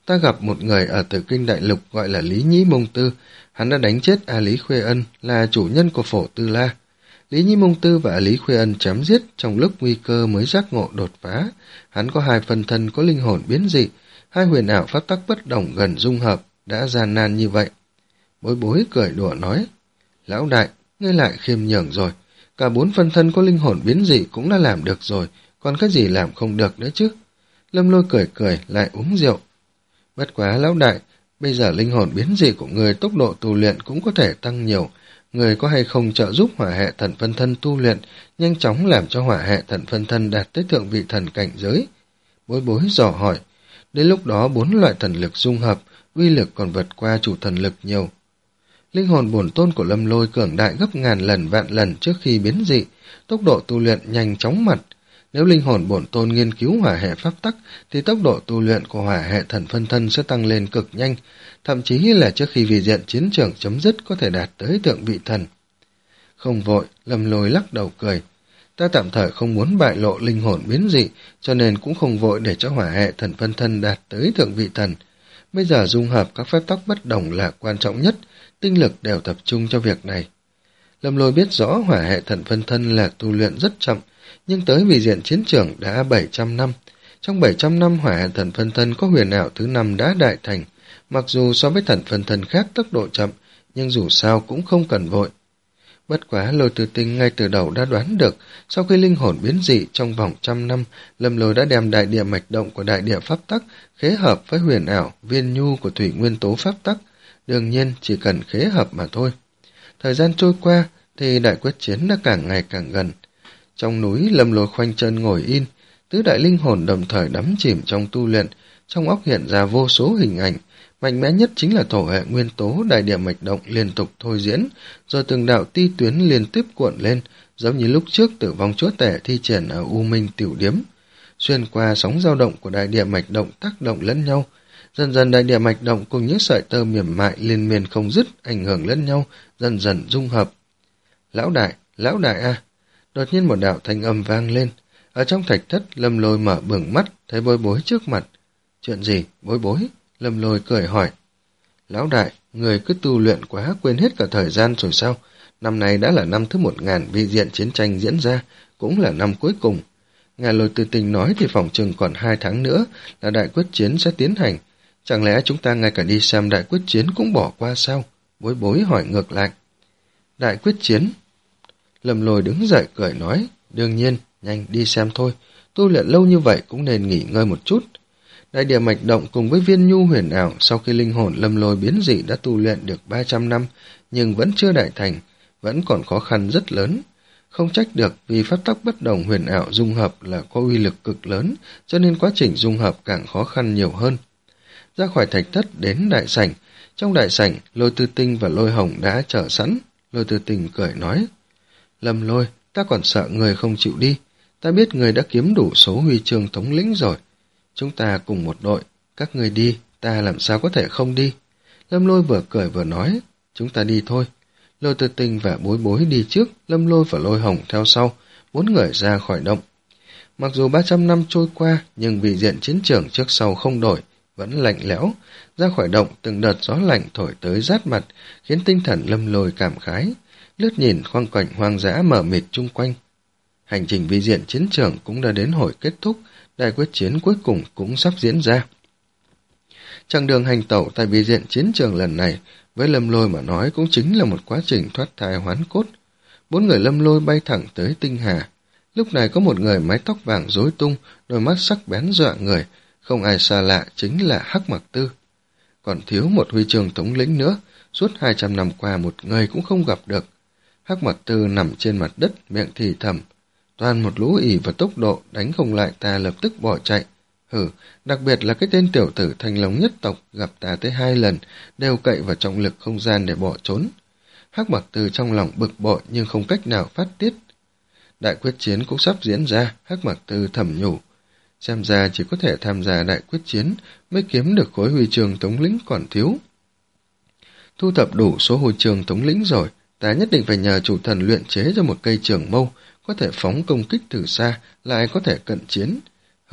A: ta gặp một người ở Tử Kinh Đại Lục gọi là Lý Nhĩ Mông Tư, hắn đã đánh chết A Lý Khuê Ân, là chủ nhân của Phổ Tư La. Lý Nhĩ Mông Tư và A Lý Khuê Ân chém giết trong lúc nguy cơ mới giác ngộ đột phá. Hắn có hai phần thân có linh hồn biến dị, hai huyền ảo pháp tắc bất đồng gần dung hợp, đã gian nan như vậy. Bối Bối cười đùa nói, lão đại, ngươi lại khiêm nhường rồi, cả bốn phân thân có linh hồn biến dị cũng đã làm được rồi, còn cái gì làm không được nữa chứ? Lâm Lôi cười cười lại uống rượu. Bất quá lão đại, bây giờ linh hồn biến dị của người tốc độ tu luyện cũng có thể tăng nhiều, người có hay không trợ giúp hỏa hệ thần phân thân tu luyện, nhanh chóng làm cho hỏa hệ thần phân thân đạt tới thượng vị thần cảnh giới? Bối Bối dò hỏi, đến lúc đó bốn loại thần lực dung hợp, uy lực còn vượt qua chủ thần lực nhiều. Linh hồn bổn tôn của Lâm Lôi cường đại gấp ngàn lần vạn lần trước khi biến dị, tốc độ tu luyện nhanh chóng mặt. Nếu linh hồn bổn tôn nghiên cứu hỏa hệ pháp tắc, thì tốc độ tu luyện của hỏa hệ thần phân thân sẽ tăng lên cực nhanh, thậm chí là trước khi vị diện chiến trường chấm dứt có thể đạt tới thượng vị thần. Không vội, Lâm Lôi lắc đầu cười. Ta tạm thời không muốn bại lộ linh hồn biến dị, cho nên cũng không vội để cho hỏa hệ thần phân thân đạt tới thượng vị thần. Bây giờ dung hợp các phép tắc bất đồng là quan trọng nhất, tinh lực đều tập trung cho việc này. Lâm Lôi biết rõ hỏa hệ thần phân thân là tu luyện rất chậm, nhưng tới vị diện chiến trường đã bảy trăm năm. Trong bảy trăm năm hỏa hệ thần phân thân có huyền ảo thứ năm đã đại thành, mặc dù so với thần phân thân khác tốc độ chậm, nhưng dù sao cũng không cần vội. Bất quá Lôi Tư Tinh ngay từ đầu đã đoán được, sau khi linh hồn biến dị trong vòng trăm năm, Lâm Lôi đã đem đại địa mạch động của đại địa pháp tắc khế hợp với huyền ảo viên nhu của thủy nguyên tố pháp tắc, đương nhiên chỉ cần khế hợp mà thôi. Thời gian trôi qua thì đại quyết chiến đã càng ngày càng gần. Trong núi, Lâm Lôi khoanh chân ngồi yên, tứ đại linh hồn đồng thời đắm chìm trong tu luyện, trong óc hiện ra vô số hình ảnh. Mạnh mẽ nhất chính là thổ hệ nguyên tố đại địa mạch động liên tục thôi diễn, rồi từng đạo ti tuyến liên tiếp cuộn lên, giống như lúc trước Tử Vong Chúa Tể thi triển ở U Minh Tiểu Điếm. Xuyên qua sóng dao động của đại địa mạch động tác động lẫn nhau, dần dần đại địa mạch động cùng những sợi tơ mềm mại liên miên không dứt ảnh hưởng lẫn nhau, dần dần dung hợp. Lão đại, lão đại a! Đột nhiên một đạo thanh âm vang lên. Ở trong thạch thất, Lâm Lôi mở bừng mắt, thấy Bối Bối trước mặt. Chuyện gì, Bối Bối? Lâm Lôi cười hỏi. Lão đại, người cứ tu luyện quá quên hết cả thời gian rồi sao? Năm nay đã là năm thứ một ngàn vị diện chiến tranh diễn ra, cũng là năm cuối cùng. Ngài Lôi Tư Tình nói thì phòng chừng còn hai tháng nữa là đại quyết chiến sẽ tiến hành. Chẳng lẽ chúng ta ngay cả đi xem đại quyết chiến cũng bỏ qua sao? Bối Bối hỏi ngược lại. Đại quyết chiến? Lâm Lôi đứng dậy cười nói, đương nhiên, nhanh đi xem thôi, tu luyện lâu như vậy cũng nên nghỉ ngơi một chút. Đại địa mạch động cùng với viên nhu huyền ảo sau khi linh hồn Lâm Lôi biến dị đã tu luyện được ba trăm năm, nhưng vẫn chưa đại thành, vẫn còn khó khăn rất lớn. Không trách được vì pháp tắc bất đồng huyền ảo dung hợp là có uy lực cực lớn, cho nên quá trình dung hợp càng khó khăn nhiều hơn. Ra khỏi thạch thất đến đại sảnh, trong đại sảnh Lôi Tư Tinh và Lôi Hồng đã chờ sẵn. Lôi Tư Tinh cười nói, Lâm Lôi, ta còn sợ người không chịu đi, ta biết người đã kiếm đủ số huy chương thống lĩnh rồi. Chúng ta cùng một đội, các người đi, ta làm sao có thể không đi. Lâm Lôi vừa cười vừa nói, chúng ta đi thôi. Lôi Tư Tinh và Bối Bối đi trước, Lâm Lôi và Lôi Hồng theo sau, bốn người ra khỏi động. Mặc dù ba trăm năm trôi qua, nhưng vị diện chiến trường trước sau không đổi, vẫn lạnh lẽo. Ra khỏi động, từng đợt gió lạnh thổi tới rát mặt, khiến tinh thần Lâm Lôi cảm khái. Lướt nhìn khoang cảnh hoang dã mở mịt chung quanh. Hành trình vi diện chiến trường cũng đã đến hồi kết thúc, đại quyết chiến cuối cùng cũng sắp diễn ra. Chặng đường hành tẩu tại vi diện chiến trường lần này, với Lâm Lôi mà nói cũng chính là một quá trình thoát thai hoán cốt. Bốn người Lâm Lôi bay thẳng tới Tinh Hà. Lúc này có một người mái tóc vàng rối tung, đôi mắt sắc bén dọa người, không ai xa lạ chính là Hắc Mặc Tư. Còn thiếu một huy chương thống lĩnh nữa, suốt hai trăm năm qua một người cũng không gặp được. Hắc Mặc Tư nằm trên mặt đất, miệng thì thầm, toàn một lũ ỉ và tốc độ, đánh không lại ta lập tức bỏ chạy. Hừ, đặc biệt là cái tên tiểu tử Thanh Long nhất tộc gặp ta tới hai lần, đều cậy vào trọng lực không gian để bỏ trốn. Hắc Mặc Tư trong lòng bực bội nhưng không cách nào phát tiết. Đại quyết chiến cũng sắp diễn ra, Hắc Mặc Tư thầm nhủ. Xem ra chỉ có thể tham gia đại quyết chiến mới kiếm được khối huy chương thống lĩnh còn thiếu. Thu thập đủ số huy chương thống lĩnh rồi, ta nhất định phải nhờ chủ thần luyện chế cho một cây trường mâu, có thể phóng công kích từ xa, lại có thể cận chiến. Hừ,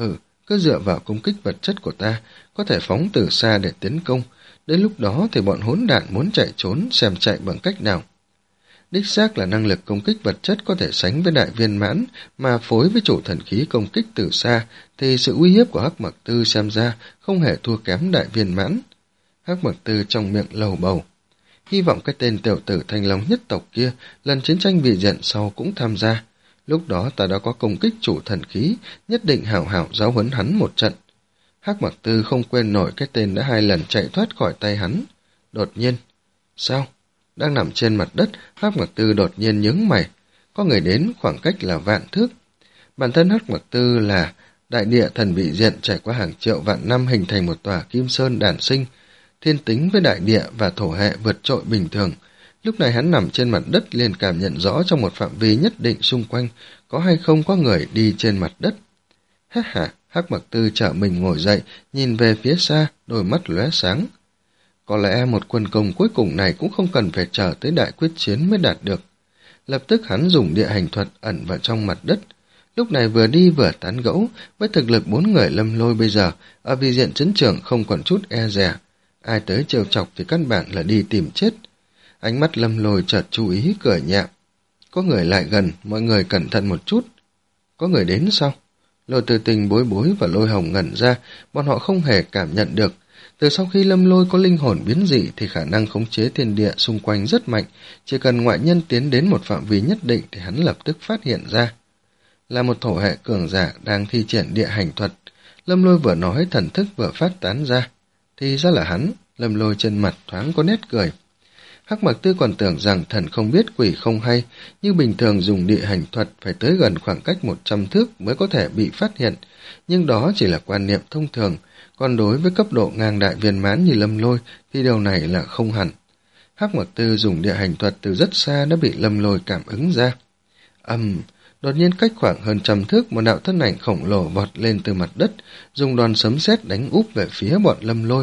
A: cứ dựa vào công kích vật chất của ta, có thể phóng từ xa để tiến công. Đến lúc đó thì bọn hỗn đản muốn chạy trốn xem chạy bằng cách nào. Đích xác là năng lực công kích vật chất có thể sánh với đại viên mãn, mà phối với chủ thần khí công kích từ xa thì sự uy hiếp của Hắc Mặc Tư xem ra không hề thua kém đại viên mãn. Hắc Mặc Tư trong miệng lầu bầu. Hy vọng cái tên tiểu tử Thanh Long nhất tộc kia lần chiến tranh vị diện sau cũng tham gia. Lúc đó ta đã có công kích chủ thần khí, nhất định hảo hảo giáo huấn hắn một trận. Hắc Mặc Tư không quên nổi cái tên đã hai lần chạy thoát khỏi tay hắn. Đột nhiên, sao? Đang nằm trên mặt đất, Hắc Mặc Tư đột nhiên nhướng mày. Có người đến, khoảng cách là vạn thước. Bản thân Hắc Mặc Tư là đại địa thần vị diện trải qua hàng triệu vạn năm hình thành một tòa kim sơn đản sinh, thiên tính với đại địa và thổ hệ vượt trội bình thường. Lúc này hắn nằm trên mặt đất liền cảm nhận rõ trong một phạm vi nhất định xung quanh có hay không có người đi trên mặt đất. Ha ha, Hắc Mặc Tư trở mình ngồi dậy, nhìn về phía xa, đôi mắt lóe sáng. Có lẽ một quân công cuối cùng này cũng không cần phải chờ tới đại quyết chiến mới đạt được. Lập tức hắn dùng địa hành thuật ẩn vào trong mặt đất. Lúc này vừa đi vừa tán gẫu, với thực lực bốn người Lâm Lôi bây giờ, ở vị diện chiến trường không còn chút e dè. Ai tới trêu chọc thì căn bản là đi tìm chết. Ánh mắt Lâm Lôi chợt chú ý cười nhẹ. Có người lại gần, mọi người cẩn thận một chút. Có người đến sao? Lôi Từ Tình, Bối Bối và Lôi Hồng ngẩn ra, bọn họ không hề cảm nhận được. Từ sau khi Lâm Lôi có linh hồn biến dị thì khả năng khống chế thiên địa xung quanh rất mạnh, chỉ cần ngoại nhân tiến đến một phạm vi nhất định thì hắn lập tức phát hiện ra. Là một thổ hệ cường giả đang thi triển địa hành thuật, Lâm Lôi vừa nói thần thức vừa phát tán ra. Thì ra là hắn, Lâm Lôi trên mặt thoáng có nét cười. Hắc Mặc Tư còn tưởng rằng thần không biết quỷ không hay, như bình thường dùng địa hành thuật phải tới gần khoảng cách một trăm thước mới có thể bị phát hiện, nhưng đó chỉ là quan niệm thông thường, còn đối với cấp độ ngang đại viên mãn như Lâm Lôi thì điều này là không hẳn. Hắc Mặc Tư dùng địa hành thuật từ rất xa đã bị Lâm Lôi cảm ứng ra. Ầm, um, đột nhiên cách khoảng hơn trăm thước một đạo thân ảnh khổng lồ vọt lên từ mặt đất, dùng đòn sấm sét đánh úp về phía bọn Lâm Lôi.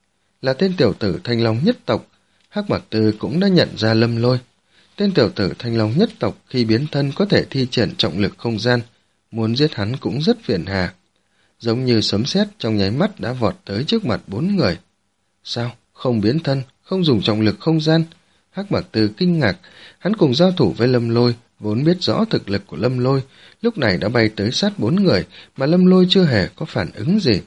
A: Là tên tiểu tử Thanh Long nhất tộc. Hắc Mặc Tư cũng đã nhận ra Lâm Lôi. Tên tiểu tử Thanh Long nhất tộc khi biến thân có thể thi triển trọng lực không gian, muốn giết hắn cũng rất phiền hà. Giống như sấm sét trong nháy mắt đã vọt tới trước mặt bốn người. Sao? Không biến thân, không dùng trọng lực không gian? Hắc Mặc Tư kinh ngạc, hắn cùng giao thủ với Lâm Lôi, vốn biết rõ thực lực của Lâm Lôi, lúc này đã bay tới sát bốn người, mà Lâm Lôi chưa hề có phản ứng gì.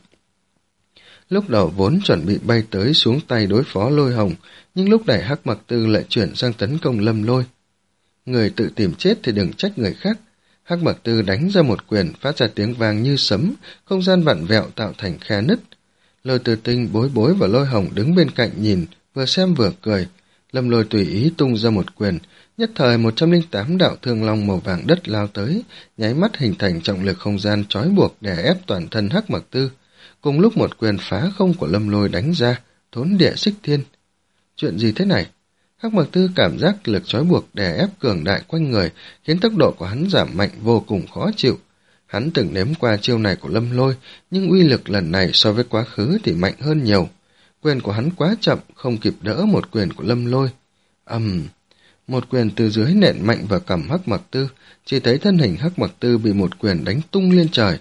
A: Lúc đầu vốn chuẩn bị bay tới xuống tay đối phó Lôi Hồng, nhưng lúc này Hắc Mặc Tư lại chuyển sang tấn công Lâm Lôi. Người tự tìm chết thì đừng trách người khác. Hắc Mặc Tư đánh ra một quyền, phát ra tiếng vang như sấm, không gian vặn vẹo tạo thành khe nứt. Lôi Từ Tinh, Bối Bối và Lôi Hồng đứng bên cạnh nhìn, vừa xem vừa cười. Lâm Lôi tùy ý tung ra một quyền, nhất thời một trăm lẻ tám đạo thương long màu vàng đất lao tới, nháy mắt hình thành trọng lực không gian trói buộc đè ép toàn thân Hắc Mặc Tư. Cùng lúc một quyền phá không của Lâm Lôi đánh ra, thốn địa xích thiên. Chuyện gì thế này? Hắc Mặc Tư cảm giác lực trói buộc đè ép cường đại quanh người, khiến tốc độ của hắn giảm mạnh vô cùng khó chịu. Hắn từng nếm qua chiêu này của Lâm Lôi, nhưng uy lực lần này so với quá khứ thì mạnh hơn nhiều. Quyền của hắn quá chậm, không kịp đỡ một quyền của Lâm Lôi. Ầm, um, một quyền từ dưới nện mạnh vào cằm Hắc Mặc Tư, chỉ thấy thân hình Hắc Mặc Tư bị một quyền đánh tung lên trời.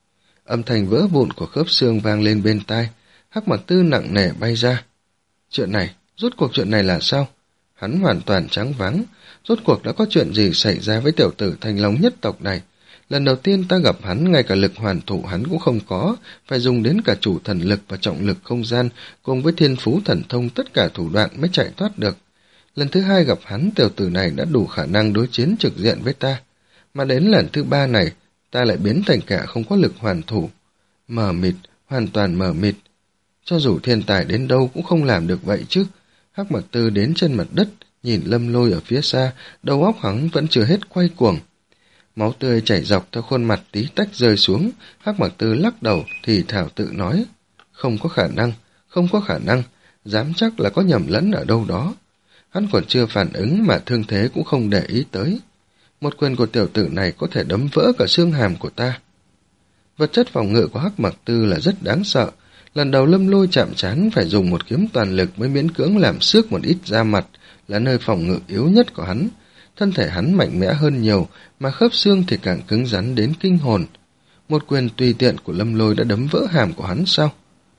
A: Âm thanh vỡ vụn của khớp xương vang lên bên tai, Hắc Mặc Tư nặng nề bay ra. Chuyện này, rốt cuộc chuyện này là sao? Hắn hoàn toàn trắng vắng, rốt cuộc đã có chuyện gì xảy ra với tiểu tử Thanh Long nhất tộc này? Lần đầu tiên ta gặp hắn, ngay cả lực hoàn thủ hắn cũng không có, phải dùng đến cả chủ thần lực và trọng lực không gian, cùng với thiên phú thần thông tất cả thủ đoạn mới chạy thoát được. Lần thứ hai gặp hắn, tiểu tử này đã đủ khả năng đối chiến trực diện với ta. Mà đến lần thứ ba này, ta lại biến thành kẻ không có lực hoàn thủ. Mờ mịt, hoàn toàn mờ mịt. Cho dù thiên tài đến đâu cũng không làm được vậy chứ. Hắc Mặc Tư đến trên mặt đất, nhìn Lâm Lôi ở phía xa, đầu óc hắn vẫn chưa hết quay cuồng. Máu tươi chảy dọc theo khuôn mặt tí tách rơi xuống, Hắc Mặc Tư lắc đầu thì thảo tự nói. Không có khả năng, không có khả năng, dám chắc là có nhầm lẫn ở đâu đó. Hắn còn chưa phản ứng mà thương thế cũng không để ý tới. Một quyền của tiểu tử này có thể đấm vỡ cả xương hàm của ta. Vật chất phòng ngự của Hắc Mặc Tư là rất đáng sợ. Lần đầu Lâm Lôi chạm trán phải dùng một kiếm toàn lực mới miễn cưỡng làm xước một ít da mặt, là nơi phòng ngự yếu nhất của hắn. Thân thể hắn mạnh mẽ hơn nhiều, mà khớp xương thì càng cứng rắn đến kinh hồn. một quyền tùy tiện của Lâm Lôi đã đấm vỡ hàm của hắn sao?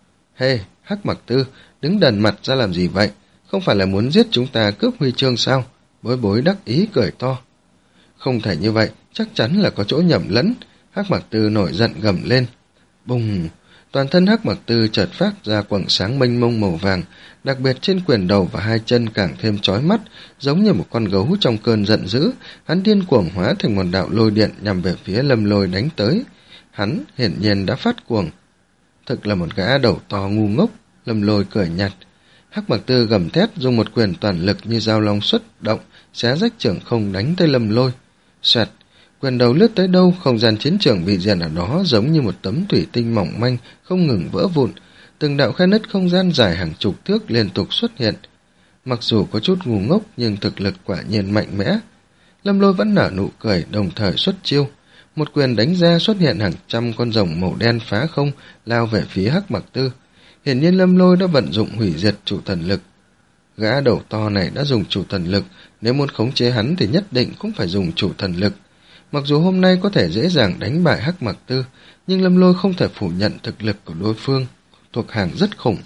A: Hê, Hắc Mặc Tư, đứng đần mặt ra làm gì vậy? Không phải là muốn giết chúng ta cướp huy chương sao? Bối bối đắc ý cười to. Không thể như vậy, chắc chắn là có chỗ nhầm lẫn. Hắc Mặc Tư nổi giận gầm lên. Bùng! Toàn thân Hắc Mặc Tư chợt phát ra quầng sáng mênh mông màu vàng, đặc biệt trên quyền đầu và hai chân càng thêm chói mắt, giống như một con gấu trong cơn giận dữ. Hắn điên cuồng hóa thành một đạo lôi điện nhằm về phía Lâm Lôi đánh tới. Hắn hiển nhiên đã phát cuồng. Thực là một gã đầu to ngu ngốc. Lâm Lôi cười nhạt. Hắc Mặc Tư gầm thét, dùng một quyền toàn lực như dao long xuất động, xé rách trưởng không đánh tới Lâm Lôi. Xoẹt! Quyền đầu lướt tới đâu, không gian chiến trường bị rèn ở đó giống như một tấm thủy tinh mỏng manh, không ngừng vỡ vụn. Từng đạo khe nứt không gian dài hàng chục thước liên tục xuất hiện. Mặc dù có chút ngu ngốc nhưng thực lực quả nhiên mạnh mẽ. Lâm Lôi vẫn nở nụ cười, đồng thời xuất chiêu. Một quyền đánh ra, xuất hiện hàng trăm con rồng màu đen phá không lao về phía Hắc Mặc Tư. Hiển nhiên Lâm Lôi đã vận dụng hủy diệt chủ thần lực. Gã đầu to này đã dùng chủ thần lực, nếu muốn khống chế hắn thì nhất định cũng phải dùng chủ thần lực. Mặc dù hôm nay có thể dễ dàng đánh bại Hắc Mặc Tư, nhưng Lâm Lôi không thể phủ nhận thực lực của đối phương, thuộc hàng rất khủng.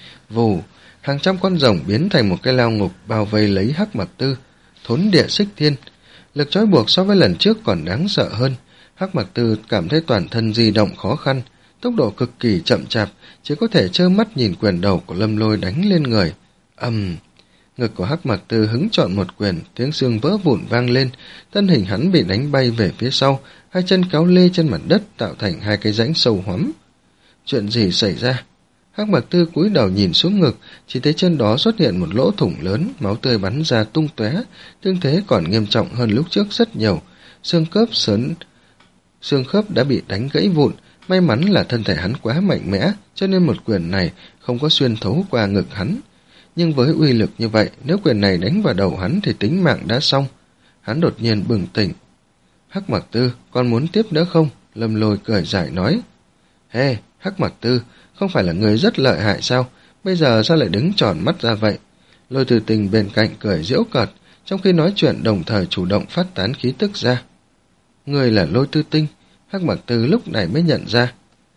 A: Vù, hàng trăm con rồng biến thành một cái lao ngục bao vây lấy Hắc Mặc Tư, thốn địa xích thiên. Lực trói buộc so với lần trước còn đáng sợ hơn. Hắc Mặc Tư cảm thấy toàn thân di động khó khăn, tốc độ cực kỳ chậm chạp, chỉ có thể trơ mắt nhìn quyền đầu của Lâm Lôi đánh lên người. Ầm! Ngực của Hắc Mặc Tư hứng chọn một quyền, tiếng xương vỡ vụn vang lên, thân hình hắn bị đánh bay về phía sau, hai chân kéo lê trên mặt đất tạo thành hai cái rãnh sâu hoắm. Chuyện gì xảy ra? Hắc Mặc Tư cúi đầu nhìn xuống ngực, chỉ thấy trên đó xuất hiện một lỗ thủng lớn, máu tươi bắn ra tung tóe, thương thế còn nghiêm trọng hơn lúc trước rất nhiều. Xương khớp sớn, xương khớp đã bị đánh gãy vụn, may mắn là thân thể hắn quá mạnh mẽ, cho nên một quyền này không có xuyên thấu qua ngực hắn. Nhưng với uy lực như vậy, nếu quyền này đánh vào đầu hắn thì tính mạng đã xong. Hắn đột nhiên bừng tỉnh. Hắc Mặc Tư, con muốn tiếp nữa không? Lâm Lôi cười giải nói. Hê, hey, Hắc Mặc Tư, không phải là người rất lợi hại sao? Bây giờ sao lại đứng tròn mắt ra vậy? Lôi Từ Tình bên cạnh cười giễu cợt, trong khi nói chuyện đồng thời chủ động phát tán khí tức ra. Người là Lôi Tư Tinh. Hắc Mặc Tư lúc này mới nhận ra.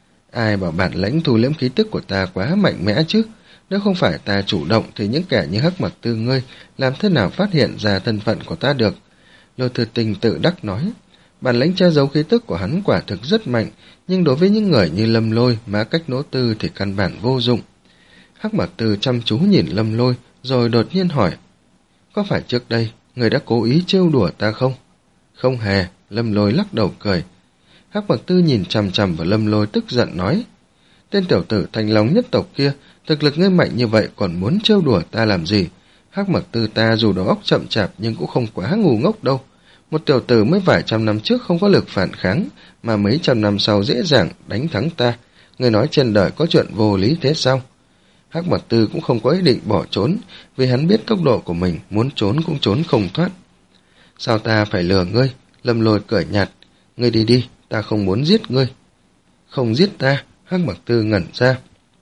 A: Ai bảo bản lãnh thu liễm khí tức của ta quá mạnh mẽ chứ? Nếu không phải ta chủ động thì những kẻ như Hắc Mặc Tư ngươi làm thế nào phát hiện ra thân phận của ta được? Lôi Thư Tình tự đắc nói. Bản lãnh che giấu khí tức của hắn quả thực rất mạnh, nhưng đối với những người như Lâm Lôi, Mã Cách Nỗ Tư thì căn bản vô dụng. Hắc Mặc Tư chăm chú nhìn Lâm Lôi, rồi đột nhiên hỏi. Có phải trước đây, người đã cố ý trêu đùa ta không? Không hề, Lâm Lôi lắc đầu cười. Hắc Mặc Tư nhìn chằm chằm vào Lâm Lôi tức giận nói. Tên tiểu tử Thanh Long nhất tộc kia, thực lực ngươi mạnh như vậy còn muốn trêu đùa ta làm gì? Hắc Mặc Tư ta dù đầu óc chậm chạp nhưng cũng không quá ngu ngốc đâu. Một tiểu tử mới vài trăm năm trước không có lực phản kháng, mà mấy trăm năm sau dễ dàng đánh thắng ta. Ngươi nói trên đời có chuyện vô lý thế sao? Hắc Mặc Tư cũng không có ý định bỏ trốn, vì hắn biết tốc độ của mình, muốn trốn cũng trốn không thoát. Sao ta phải lừa ngươi? Lâm Lôi cười nhạt. Ngươi đi đi, ta không muốn giết ngươi. Không giết ta? Hắc Mặc Tư ngẩn ra.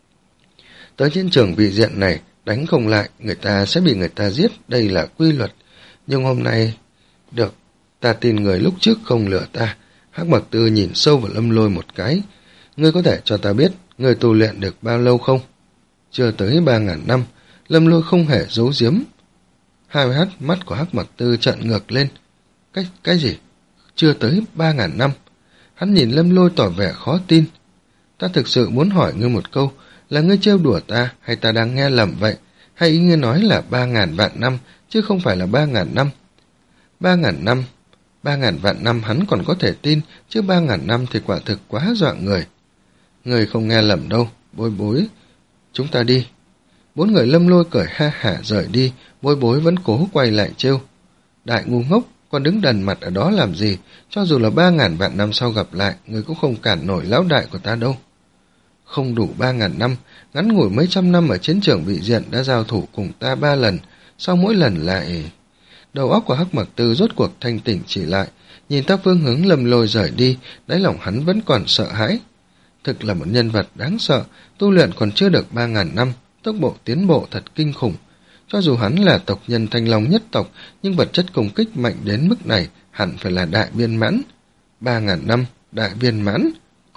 A: Tới chiến trường vị diện này, đánh không lại, người ta sẽ bị người ta giết, đây là quy luật. Nhưng hôm nay, được, ta tin người lúc trước không lừa ta. Hắc Mặc Tư nhìn sâu vào Lâm Lôi một cái. Ngươi có thể cho ta biết, ngươi tu luyện được bao lâu không? Chưa tới ba ngàn năm, Lâm Lôi không hề giấu giếm. Hai hát mắt của Hắc Mặc Tư trợn ngược lên. Cái, cái gì? Chưa tới ba ngàn năm. Hắn nhìn Lâm Lôi tỏ vẻ khó tin. Ta thực sự muốn hỏi ngươi một câu, là ngươi trêu đùa ta hay ta đang nghe lầm vậy? Hay ý ngươi nói là ba ngàn vạn năm, chứ không phải là ba ngàn năm? Ba ngàn năm, ba ngàn vạn năm hắn còn có thể tin, chứ ba ngàn năm thì quả thực quá dọa người. Người không nghe lầm đâu, Bối Bối. Chúng ta đi. Bốn người Lâm Lôi cười ha hả rời đi, Bối Bối vẫn cố quay lại trêu. Đại ngu ngốc, còn đứng đần mặt ở đó làm gì? Cho dù là ba ngàn vạn năm sau gặp lại, người cũng không cản nổi lão đại của ta đâu. Không đủ ba ngàn năm, ngắn ngủi mấy trăm năm ở chiến trường vị diện đã giao thủ cùng ta ba lần, sau mỗi lần lại... Đầu óc của Hắc Mặc Tư rốt cuộc thanh tỉnh chỉ lại, nhìn ta phương hướng Lâm Lôi rời đi, đáy lòng hắn vẫn còn sợ hãi. Thực là một nhân vật đáng sợ, tu luyện còn chưa được ba ngàn năm, tốc độ tiến bộ thật kinh khủng. Cho dù hắn là tộc nhân Thanh Long nhất tộc, nhưng vật chất công kích mạnh đến mức này hẳn phải là đại viên mãn. Ba ngàn năm, đại viên mãn,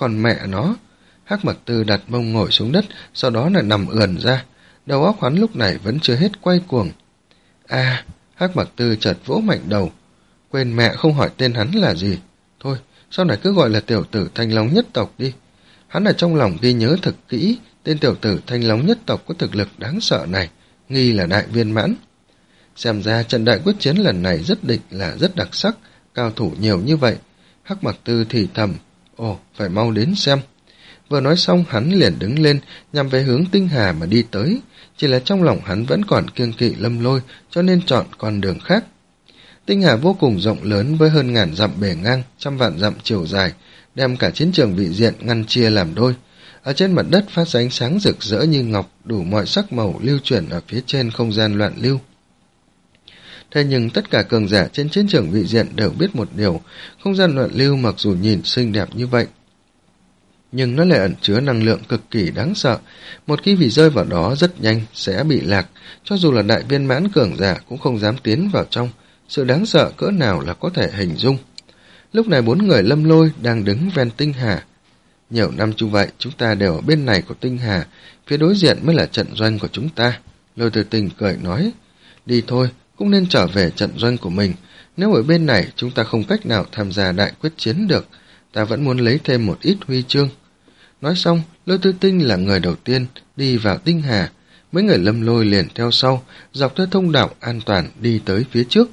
A: Còn mẹ nó. Hắc Mặc Tư đặt mông ngồi xuống đất, sau đó là nằm ườn ra. Đầu óc hắn lúc này vẫn chưa hết quay cuồng. À, Hắc Mặc Tư chợt vỗ mạnh đầu. Quên mẹ không hỏi tên hắn là gì. Thôi, sau này cứ gọi là tiểu tử Thanh Long nhất tộc đi. Hắn ở trong lòng ghi nhớ thật kỹ, tên tiểu tử Thanh Long nhất tộc có thực lực đáng sợ này, nghi là đại viên mãn. Xem ra trận đại quyết chiến lần này rất định là rất đặc sắc, cao thủ nhiều như vậy. Hắc Mặc Tư thì thầm, ồ, phải mau đến xem. Vừa nói xong hắn liền đứng lên, nhằm về hướng Tinh Hà mà đi tới. Chỉ là trong lòng hắn vẫn còn kiêng kỵ Lâm Lôi, cho nên chọn con đường khác. Tinh Hà vô cùng rộng lớn với hơn ngàn dặm bề ngang, trăm vạn dặm chiều dài, đem cả chiến trường vị diện ngăn chia làm đôi. Ở trên mặt đất phát ra ánh sáng rực rỡ như ngọc, đủ mọi sắc màu lưu chuyển ở phía trên không gian loạn lưu. Thế nhưng tất cả cường giả trên chiến trường vị diện đều biết một điều, không gian loạn lưu mặc dù nhìn xinh đẹp như vậy, nhưng nó lại ẩn chứa năng lượng cực kỳ đáng sợ. Một khi vì rơi vào đó rất nhanh sẽ bị lạc, cho dù là đại viên mãn cường giả cũng không dám tiến vào trong. Sự đáng sợ cỡ nào là có thể hình dung. Lúc này bốn người Lâm Lôi đang đứng ven Tinh Hà. Nhiều năm như vậy chúng ta đều ở bên này của Tinh Hà, phía đối diện mới là trận doanh của chúng ta. Lôi Từ Tình cười nói, đi thôi, cũng nên trở về trận doanh của mình. Nếu ở bên này chúng ta không cách nào tham gia đại quyết chiến được, ta vẫn muốn lấy thêm một ít huy chương. Nói xong, Lôi Tư Tinh là người đầu tiên đi vào Tinh Hà, mấy người Lâm Lôi liền theo sau, dọc theo thông đạo an toàn đi tới phía trước.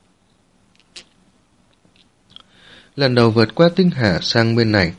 A: Lần đầu vượt qua Tinh Hà sang bên này,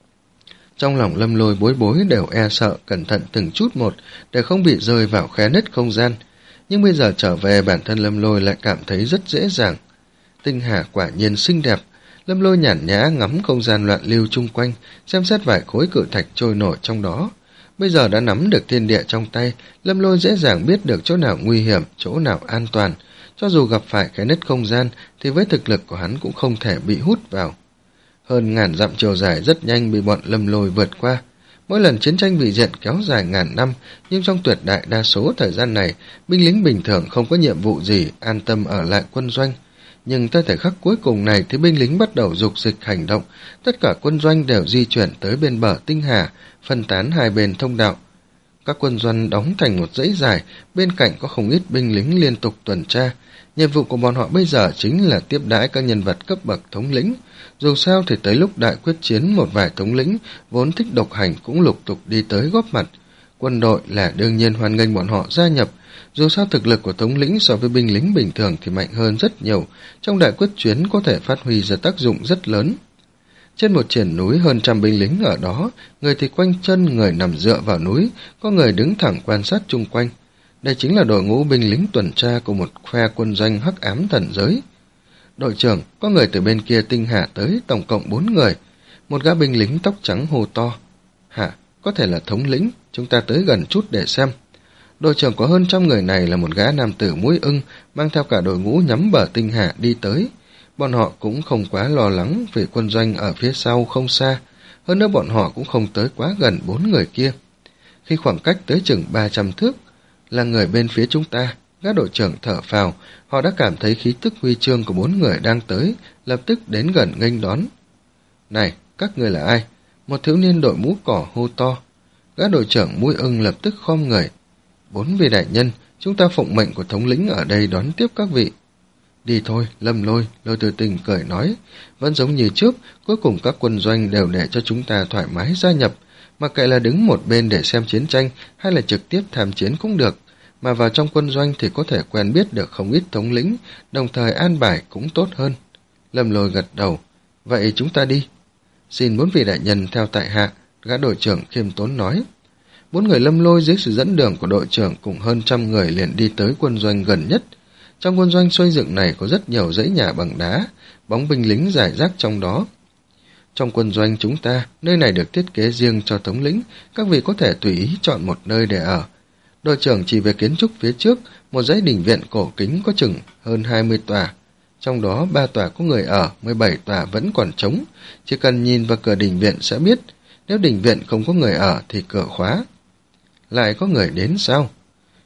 A: trong lòng Lâm Lôi bối bối đều e sợ, cẩn thận từng chút một để không bị rơi vào khe nứt không gian. Nhưng bây giờ trở về, bản thân Lâm Lôi lại cảm thấy rất dễ dàng. Tinh Hà quả nhiên xinh đẹp. Lâm Lôi nhàn nhã ngắm không gian loạn lưu chung quanh, xem xét vài khối cự thạch trôi nổi trong đó. Bây giờ đã nắm được thiên địa trong tay, Lâm Lôi dễ dàng biết được chỗ nào nguy hiểm, chỗ nào an toàn. Cho dù gặp phải cái nứt không gian, thì với thực lực của hắn cũng không thể bị hút vào. Hơn ngàn dặm chiều dài rất nhanh bị bọn Lâm Lôi vượt qua. Mỗi lần chiến tranh vị diện kéo dài ngàn năm, nhưng trong tuyệt đại đa số thời gian này, binh lính bình thường không có nhiệm vụ gì, an tâm ở lại quân doanh. Nhưng tới thời khắc cuối cùng này thì binh lính bắt đầu dục dịch hành động, tất cả quân doanh đều di chuyển tới bên bờ Tinh Hà, phân tán hai bên thông đạo. Các quân doanh đóng thành một dãy dài, bên cạnh có không ít binh lính liên tục tuần tra. Nhiệm vụ của bọn họ bây giờ chính là tiếp đãi các nhân vật cấp bậc thống lĩnh. Dù sao thì tới lúc đại quyết chiến, một vài thống lĩnh vốn thích độc hành cũng lục tục đi tới góp mặt. Quân đội là đương nhiên hoan nghênh bọn họ gia nhập. Dù sao thực lực của thống lĩnh so với binh lính bình thường thì mạnh hơn rất nhiều, trong đại quyết chiến có thể phát huy ra tác dụng rất lớn. Trên một triển núi hơn trăm binh lính ở đó, người thì quanh chân, người nằm dựa vào núi, có người đứng thẳng quan sát chung quanh. Đây chính là đội ngũ binh lính tuần tra của một phe quân doanh hắc ám thần giới. Đội trưởng, có người từ bên kia Tinh Hà tới, tổng cộng bốn người. Một gã binh lính tóc trắng hô to. Hả, có thể là thống lĩnh, chúng ta tới gần chút để xem. Đội trưởng của hơn trăm người này là một gã nam tử mũi ưng, mang theo cả đội ngũ nhắm bờ Tinh Hà đi tới. Bọn họ cũng không quá lo lắng vì quân doanh ở phía sau không xa, hơn nữa bọn họ cũng không tới quá gần bốn người kia. Khi khoảng cách tới chừng ba trăm thước, là người bên phía chúng ta, gã đội trưởng thở phào, họ đã cảm thấy khí tức huy chương của bốn người đang tới, lập tức đến gần nghênh đón. Này, các người là ai? Một thiếu niên đội mũ cỏ hô to. Gã đội trưởng mũi ưng lập tức khom người. Bốn vị đại nhân, chúng ta phụng mệnh của thống lĩnh ở đây đón tiếp các vị. Đi thôi, Lâm Lôi, Lôi Từ Tình cười nói. Vẫn giống như trước, cuối cùng các quân doanh đều để cho chúng ta thoải mái gia nhập. Mặc kệ là đứng một bên để xem chiến tranh hay là trực tiếp tham chiến cũng được. Mà vào trong quân doanh thì có thể quen biết được không ít thống lĩnh, đồng thời an bài cũng tốt hơn. Lâm Lôi gật đầu. Vậy chúng ta đi. Xin bốn vị đại nhân theo tại hạ, gã đội trưởng khiêm tốn nói. Bốn người Lâm Lôi dưới sự dẫn đường của đội trưởng cùng hơn trăm người liền đi tới quân doanh gần nhất. Trong quân doanh xây dựng này có rất nhiều dãy nhà bằng đá, bóng binh lính rải rác trong đó. Trong quân doanh chúng ta, nơi này được thiết kế riêng cho thống lĩnh, các vị có thể tùy ý chọn một nơi để ở. Đội trưởng chỉ về kiến trúc phía trước, một dãy đình viện cổ kính có chừng hơn hai mươi tòa. Trong đó ba tòa có người ở, mười bảy tòa vẫn còn trống. Chỉ cần nhìn vào cửa đình viện sẽ biết, nếu đình viện không có người ở thì cửa khóa. Lại có người đến sao?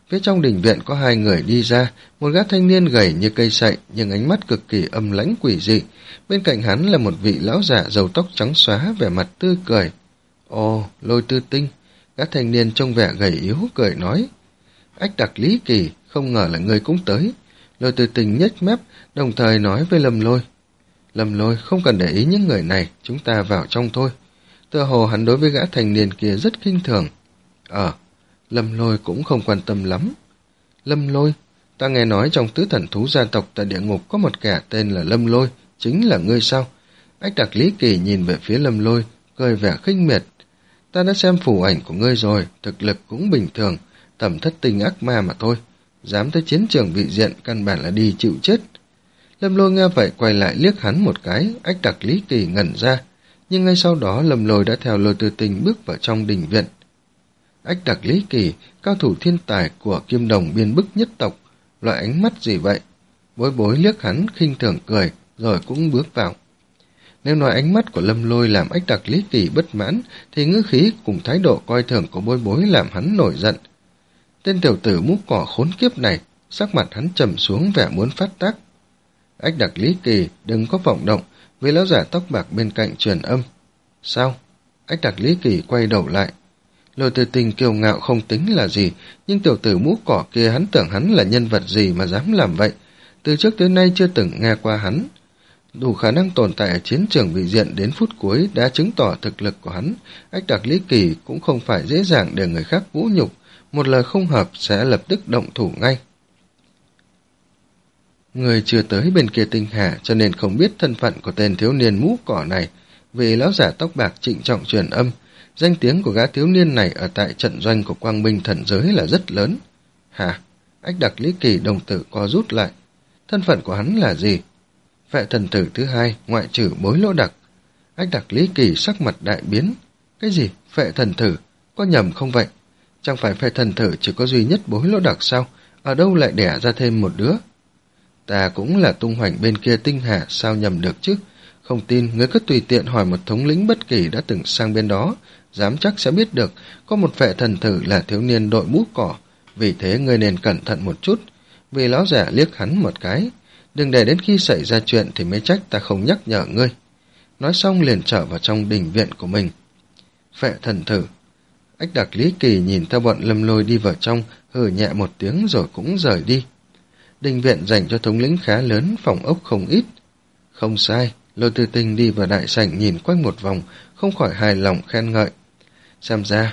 A: Phía trong đình viện có hai người đi ra, một gã thanh niên gầy như cây sậy nhưng ánh mắt cực kỳ âm lãnh quỷ dị. Bên cạnh hắn là một vị lão giả râu tóc trắng xóa, vẻ mặt tươi cười. Ồ, Lôi Tư Tinh, gã thanh niên trông vẻ gầy yếu cười nói. Ách Đặc Lý Kỳ, không ngờ là ngươi cũng tới. Lôi Tư Tinh nhếch mép, đồng thời nói với Lâm Lôi. Lâm Lôi, không cần để ý những người này, chúng ta vào trong thôi. Tựa hồ hắn đối với gã thanh niên kia rất khinh thường. Ờ, Lâm Lôi cũng không quan tâm lắm. Lâm Lôi, ta nghe nói trong tứ thần thú gia tộc tại địa ngục có một kẻ tên là Lâm Lôi, chính là ngươi sao? Ách Đặc Lý Kỳ nhìn về phía Lâm Lôi, cười vẻ khinh miệt. Ta đã xem phù ảnh của ngươi rồi, thực lực cũng bình thường, tầm thất tinh ác ma mà thôi. Dám tới chiến trường vị diện, căn bản là đi chịu chết. Lâm Lôi nghe vậy quay lại liếc hắn một cái, Ách Đặc Lý Kỳ ngẩn ra. Nhưng ngay sau đó Lâm Lôi đã theo Lôi Tư Tinh bước vào trong đình viện. Ách Đặc Lý Kỳ, cao thủ thiên tài của Kim Đồng Biên Bức nhất tộc, loại ánh mắt gì vậy? Bối Bối liếc hắn khinh thường cười, rồi cũng bước vào. Nếu nói ánh mắt của Lâm Lôi làm Ách Đặc Lý Kỳ bất mãn, thì ngữ khí cùng thái độ coi thường của Bối Bối làm hắn nổi giận. Tên tiểu tử mũ cỏ khốn kiếp này, sắc mặt hắn trầm xuống vẻ muốn phát tác. Ách Đặc Lý Kỳ, đừng có vọng động, vì lão giả tóc bạc bên cạnh truyền âm. Sao? Ách Đặc Lý Kỳ quay đầu lại. Lôi Tư Tinh kiêu ngạo không tính là gì, nhưng tiểu tử mũ cỏ kia hắn tưởng hắn là nhân vật gì mà dám làm vậy. Từ trước tới nay chưa từng nghe qua hắn. Đủ khả năng tồn tại ở chiến trường vị diện đến phút cuối đã chứng tỏ thực lực của hắn. Ách Đặc Lý Kỳ cũng không phải dễ dàng để người khác vũ nhục, một lời không hợp sẽ lập tức động thủ ngay. Người chưa tới bên kia tinh hà cho nên không biết thân phận của tên thiếu niên mũ cỏ này. Vì lão giả tóc bạc trịnh trọng truyền âm, danh tiếng của gã thiếu niên này ở tại trận doanh của Quang Minh thần giới là rất lớn. Hả? Ách Đặc Lý Kỳ đồng tử co rút lại. Thân phận của hắn là gì? Vệ thần tử thứ hai, ngoại trừ Bối Lỗ Đặc. Ách Đặc Lý Kỳ sắc mặt đại biến. Cái gì? Vệ thần tử? Có nhầm không vậy? Chẳng phải vệ thần tử chỉ có duy nhất Bối Lỗ Đặc sao? Ở đâu lại đẻ ra thêm một đứa? Ta cũng là tung hoành bên kia tinh hà, sao nhầm được chứ? Không tin, ngươi cứ tùy tiện hỏi một thống lĩnh bất kỳ đã từng sang bên đó, dám chắc sẽ biết được có một vệ thần tử là thiếu niên đội mũ cỏ, vì thế ngươi nên cẩn thận một chút. Vì lão giả liếc hắn một cái, đừng để đến khi xảy ra chuyện thì mới trách ta không nhắc nhở ngươi. Nói xong liền trở vào trong đình viện của mình. Vệ thần tử. Ách Đặc Lý Kỳ nhìn theo bọn Lâm Lôi đi vào trong, hừ nhẹ một tiếng rồi cũng rời đi. Đình viện dành cho thống lĩnh khá lớn, phòng ốc không ít. Không sai, Lôi Tư Tinh đi vào đại sảnh nhìn quanh một vòng, không khỏi hài lòng khen ngợi. Xem ra,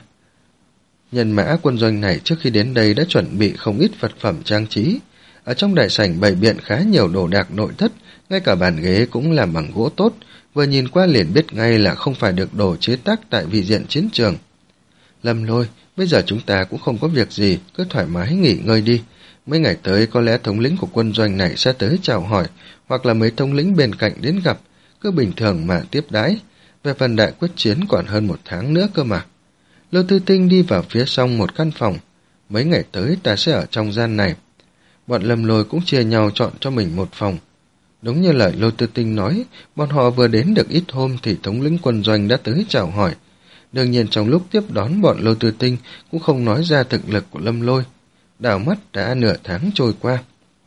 A: nhân mã quân doanh này trước khi đến đây đã chuẩn bị không ít vật phẩm trang trí. Ở trong đại sảnh bày biện khá nhiều đồ đạc nội thất, ngay cả bàn ghế cũng làm bằng gỗ tốt, vừa nhìn qua liền biết ngay là không phải được đồ chế tác tại vị diện chiến trường. Lâm Lôi, bây giờ chúng ta cũng không có việc gì, cứ thoải mái nghỉ ngơi đi. Mấy ngày tới có lẽ thống lĩnh của quân doanh này sẽ tới chào hỏi, hoặc là mấy thống lĩnh bên cạnh đến gặp, cứ bình thường mà tiếp đãi. Về phần đại quyết chiến còn hơn một tháng nữa cơ mà. Lôi Tư Tinh đi vào phía trong một căn phòng. Mấy ngày tới ta sẽ ở trong gian này. Bọn Lâm Lôi cũng chia nhau chọn cho mình một phòng. Đúng như lời Lôi Tư Tinh nói, bọn họ vừa đến được ít hôm thì thống lĩnh quân doanh đã tới chào hỏi. Đương nhiên trong lúc tiếp đón bọn Lôi Tư Tinh cũng không nói ra thực lực của Lâm Lôi. Đảo mắt đã nửa tháng trôi qua.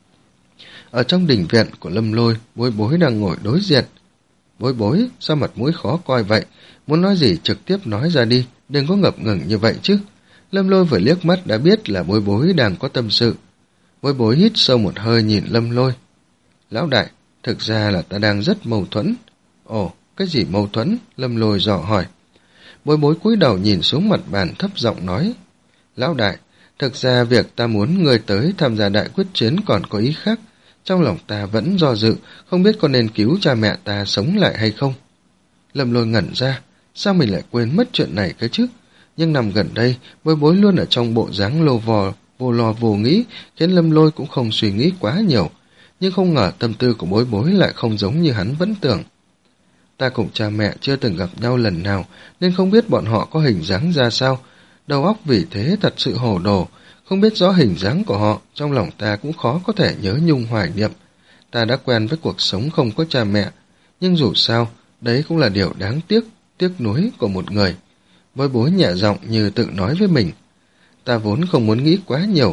A: Ở trong đình viện của Lâm Lôi, Bối Bối đang ngồi đối diện. Bối Bối, sao mặt mũi khó coi vậy? Muốn nói gì trực tiếp nói ra đi, đừng có ngập ngừng như vậy chứ. Lâm Lôi vừa liếc mắt đã biết là Bối Bối đang có tâm sự. Bối Bối hít sâu một hơi nhìn Lâm Lôi. Lão đại, thực ra là ta đang rất mâu thuẫn. Ồ, cái gì mâu thuẫn? Lâm Lôi dò hỏi. Bối Bối cúi đầu nhìn xuống mặt bàn thấp giọng nói. Lão đại, thực ra việc ta muốn người tới tham gia đại quyết chiến còn có ý khác. Trong lòng ta vẫn do dự, không biết có nên cứu cha mẹ ta sống lại hay không. Lâm Lôi ngẩn ra, sao mình lại quên mất chuyện này cơ chứ? Nhưng nằm gần đây, Bối Bối luôn ở trong bộ dáng lô vò, vô lo vô nghĩ, khiến Lâm Lôi cũng không suy nghĩ quá nhiều. Nhưng không ngờ tâm tư của Bối Bối lại không giống như hắn vẫn tưởng. Ta cùng cha mẹ chưa từng gặp nhau lần nào, nên không biết bọn họ có hình dáng ra sao. Đầu óc vì thế thật sự hồ đồ, không biết rõ hình dáng của họ, trong lòng ta cũng khó có thể nhớ nhung hoài niệm. Ta đã quen với cuộc sống không có cha mẹ, nhưng dù sao, đấy cũng là điều đáng tiếc, tiếc nuối của một người. Bối Bối nhẹ giọng như tự nói với mình. Ta vốn không muốn nghĩ quá nhiều,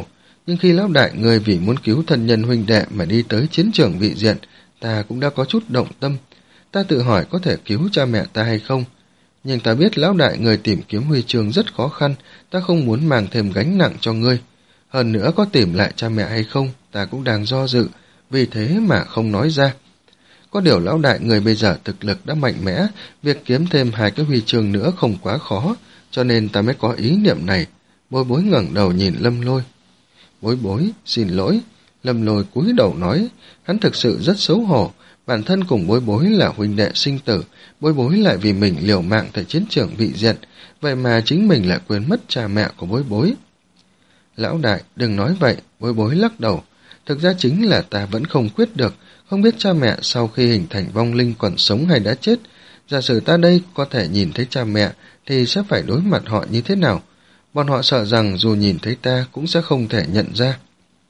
A: nhưng khi lão đại người vì muốn cứu thân nhân huynh đệ mà đi tới chiến trường vị diện, ta cũng đã có chút động tâm. Ta tự hỏi có thể cứu cha mẹ ta hay không, nhưng ta biết lão đại người tìm kiếm huy chương rất khó khăn, ta không muốn mang thêm gánh nặng cho ngươi. Hơn nữa có tìm lại cha mẹ hay không, ta cũng đang do dự, vì thế mà không nói ra. Có điều lão đại người bây giờ thực lực đã mạnh mẽ, việc kiếm thêm hai cái huy chương nữa không quá khó, cho nên ta mới có ý niệm này. Bối bối ngẩng đầu nhìn Lâm Lôi. Bối bối, xin lỗi. Lâm Lôi cúi đầu nói, hắn thực sự rất xấu hổ, bản thân cùng bối bối là huynh đệ sinh tử, bối bối lại vì mình liều mạng tại chiến trường vị diện, vậy mà chính mình lại quên mất cha mẹ của bối bối. Lão đại, đừng nói vậy, bối bối lắc đầu. Thực ra chính là ta vẫn không quyết được, không biết cha mẹ sau khi hình thành vong linh còn sống hay đã chết. Giả sử ta đây có thể nhìn thấy cha mẹ, thì sẽ phải đối mặt họ như thế nào? Bọn họ sợ rằng dù nhìn thấy ta cũng sẽ không thể nhận ra.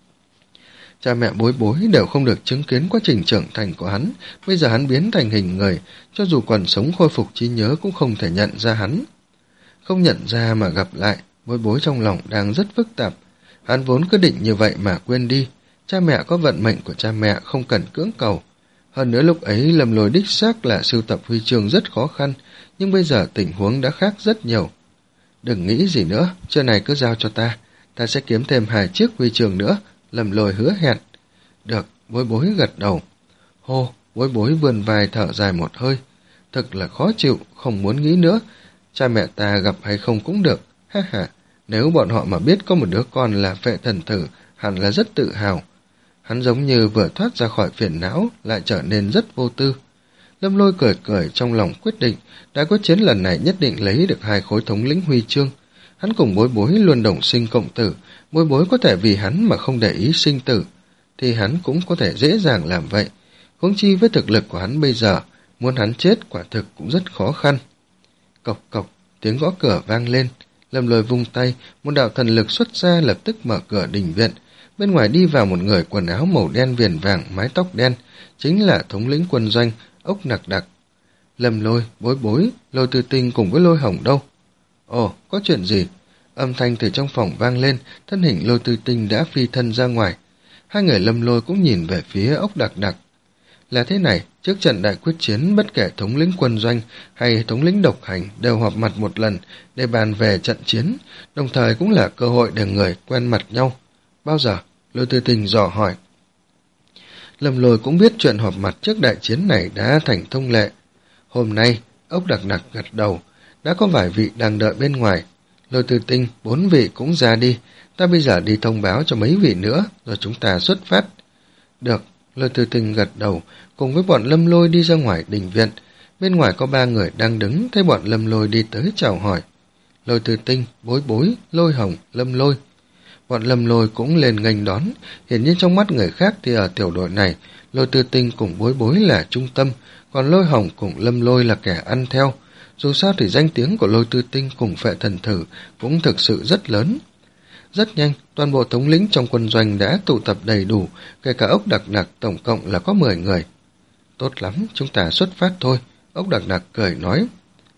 A: Cha mẹ bối bối đều không được chứng kiến quá trình trưởng thành của hắn, bây giờ hắn biến thành hình người, cho dù còn sống khôi phục trí nhớ cũng không thể nhận ra hắn. Không nhận ra mà gặp lại, bối bối trong lòng đang rất phức tạp. Hắn vốn cứ định như vậy mà quên đi, cha mẹ có vận mệnh của cha mẹ không cần cưỡng cầu. Hơn nữa lúc ấy Lâm Lôi đích xác là sưu tập huy chương rất khó khăn, nhưng bây giờ tình huống đã khác rất nhiều. Đừng nghĩ gì nữa, chuyện này cứ giao cho ta, ta sẽ kiếm thêm hai chiếc huy chương nữa, Lâm Lôi hứa hẹn. Được, bối bối gật đầu. Hô, bối bối vươn vai thở dài một hơi. Thật là khó chịu, không muốn nghĩ nữa. Cha mẹ ta gặp hay không cũng được, ha ha. Nếu bọn họ mà biết có một đứa con là phệ thần thử, hẳn là rất tự hào. Hắn giống như vừa thoát ra khỏi phiền não, lại trở nên rất vô tư. Lâm Lôi cười cười trong lòng quyết định, đã có chiến lần này nhất định lấy được hai khối thống lĩnh huy chương. Hắn cùng bối bối luôn đồng sinh cộng tử, bối bối có thể vì hắn mà không để ý sinh tử, thì hắn cũng có thể dễ dàng làm vậy. Huống chi với thực lực của hắn bây giờ, muốn hắn chết quả thực cũng rất khó khăn. Cộc cộc, tiếng gõ cửa vang lên. Lâm Lôi vung tay, một đạo thần lực xuất ra lập tức mở cửa đình viện. Bên ngoài đi vào một người quần áo màu đen viền vàng, mái tóc đen, chính là thống lĩnh quân doanh, Ốc Nặc Đặc. Lâm Lôi, bối bối, Lôi Tư Tinh cùng với Lôi Hồng đâu? Ồ, có chuyện gì? Âm thanh từ trong phòng vang lên, thân hình Lôi Tư Tinh đã phi thân ra ngoài. Hai người Lâm Lôi cũng nhìn về phía Ốc Đặc Đặc. Là thế này, trước trận đại quyết chiến, bất kể thống lĩnh quân doanh hay thống lĩnh độc hành đều họp mặt một lần để bàn về trận chiến, đồng thời cũng là cơ hội để người quen mặt nhau. Bao giờ? Lôi Tư Tinh dò hỏi. Lâm Lôi cũng biết chuyện họp mặt trước đại chiến này đã thành thông lệ. Hôm nay, Ốc Đặc Đặc gật đầu, đã có vài vị đang đợi bên ngoài. Lôi Tư Tinh, bốn vị cũng ra đi, ta bây giờ đi thông báo cho mấy vị nữa, rồi chúng ta xuất phát. Được, Lôi Tư Tinh gật đầu, cùng với bọn Lâm Lôi đi ra ngoài đình viện. Bên ngoài có ba người đang đứng, thấy bọn Lâm Lôi đi tới chào hỏi. Lôi Tư Tinh, bối bối, Lôi Hồng, Lâm Lôi. Bọn Lâm Lôi cũng lên nghênh đón, hiển nhiên trong mắt người khác thì ở tiểu đội này, Lôi Tư Tinh cùng bối bối là trung tâm, còn Lôi Hồng cùng Lâm Lôi là kẻ ăn theo. Dù sao thì danh tiếng của Lôi Tư Tinh cùng Phệ Thần Thử cũng thực sự rất lớn. Rất nhanh, toàn bộ thống lĩnh trong quân doanh đã tụ tập đầy đủ, kể cả Ốc Đặc Đặc tổng cộng là có mười người. Tốt lắm, chúng ta xuất phát thôi, Ốc Đặc Đặc cười nói.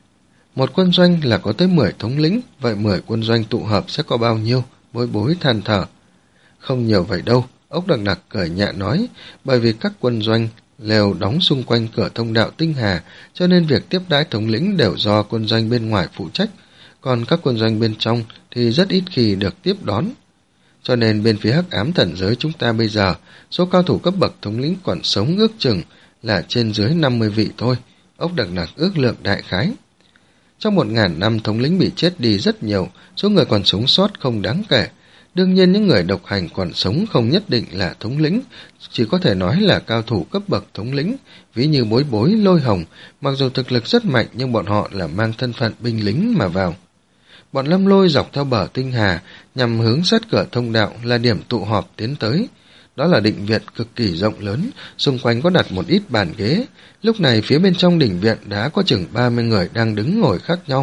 A: Một quân doanh là có tới mười thống lĩnh, vậy mười quân doanh tụ hợp sẽ có bao nhiêu? Bối bối than thở. Không nhiều vậy đâu, Ốc Đặc Đặc cười nhẹ nói, bởi vì các quân doanh lều đóng xung quanh cửa thông đạo Tinh Hà, cho nên việc tiếp đãi thống lĩnh đều do quân doanh bên ngoài phụ trách, còn các quân doanh bên trong thì rất ít khi được tiếp đón. Cho nên bên phía Hắc Ám Thần Giới chúng ta bây giờ, số cao thủ cấp bậc thống lĩnh còn sống ước chừng là trên dưới năm mươi vị thôi, Ốc Đặc Đặc ước lượng đại khái. Trong một ngàn năm thống lĩnh bị chết đi rất nhiều, số người còn sống sót không đáng kể. Đương nhiên những người độc hành còn sống không nhất định là thống lĩnh, chỉ có thể nói là cao thủ cấp bậc thống lĩnh, ví như bối bối, Lôi Hồng, mặc dù thực lực rất mạnh nhưng bọn họ là mang thân phận binh lính mà vào. Bọn Lâm Lôi dọc theo bờ Tinh Hà, nhằm hướng sát cửa thông đạo là điểm tụ họp tiến tới. Đó là định viện cực kỳ rộng lớn, xung quanh có đặt một ít bàn ghế. Lúc này phía bên trong đình viện đã có chừng ba mươi người đang đứng ngồi khác nhau.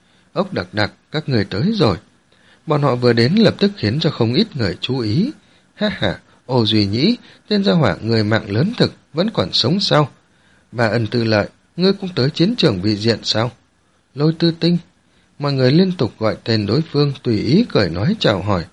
A: Ốc Đặc Đặc, các người tới rồi. Bọn họ vừa đến lập tức khiến cho không ít người chú ý. Ha ha, Ô Duy Nhĩ, tên gia hỏa người mạng lớn thực, vẫn còn sống sao? Bà Ân Tư Lợi, ngươi cũng tới chiến trường vị diện sao? Lôi Tư Tinh, mọi người liên tục gọi tên đối phương, tùy ý cười nói chào hỏi.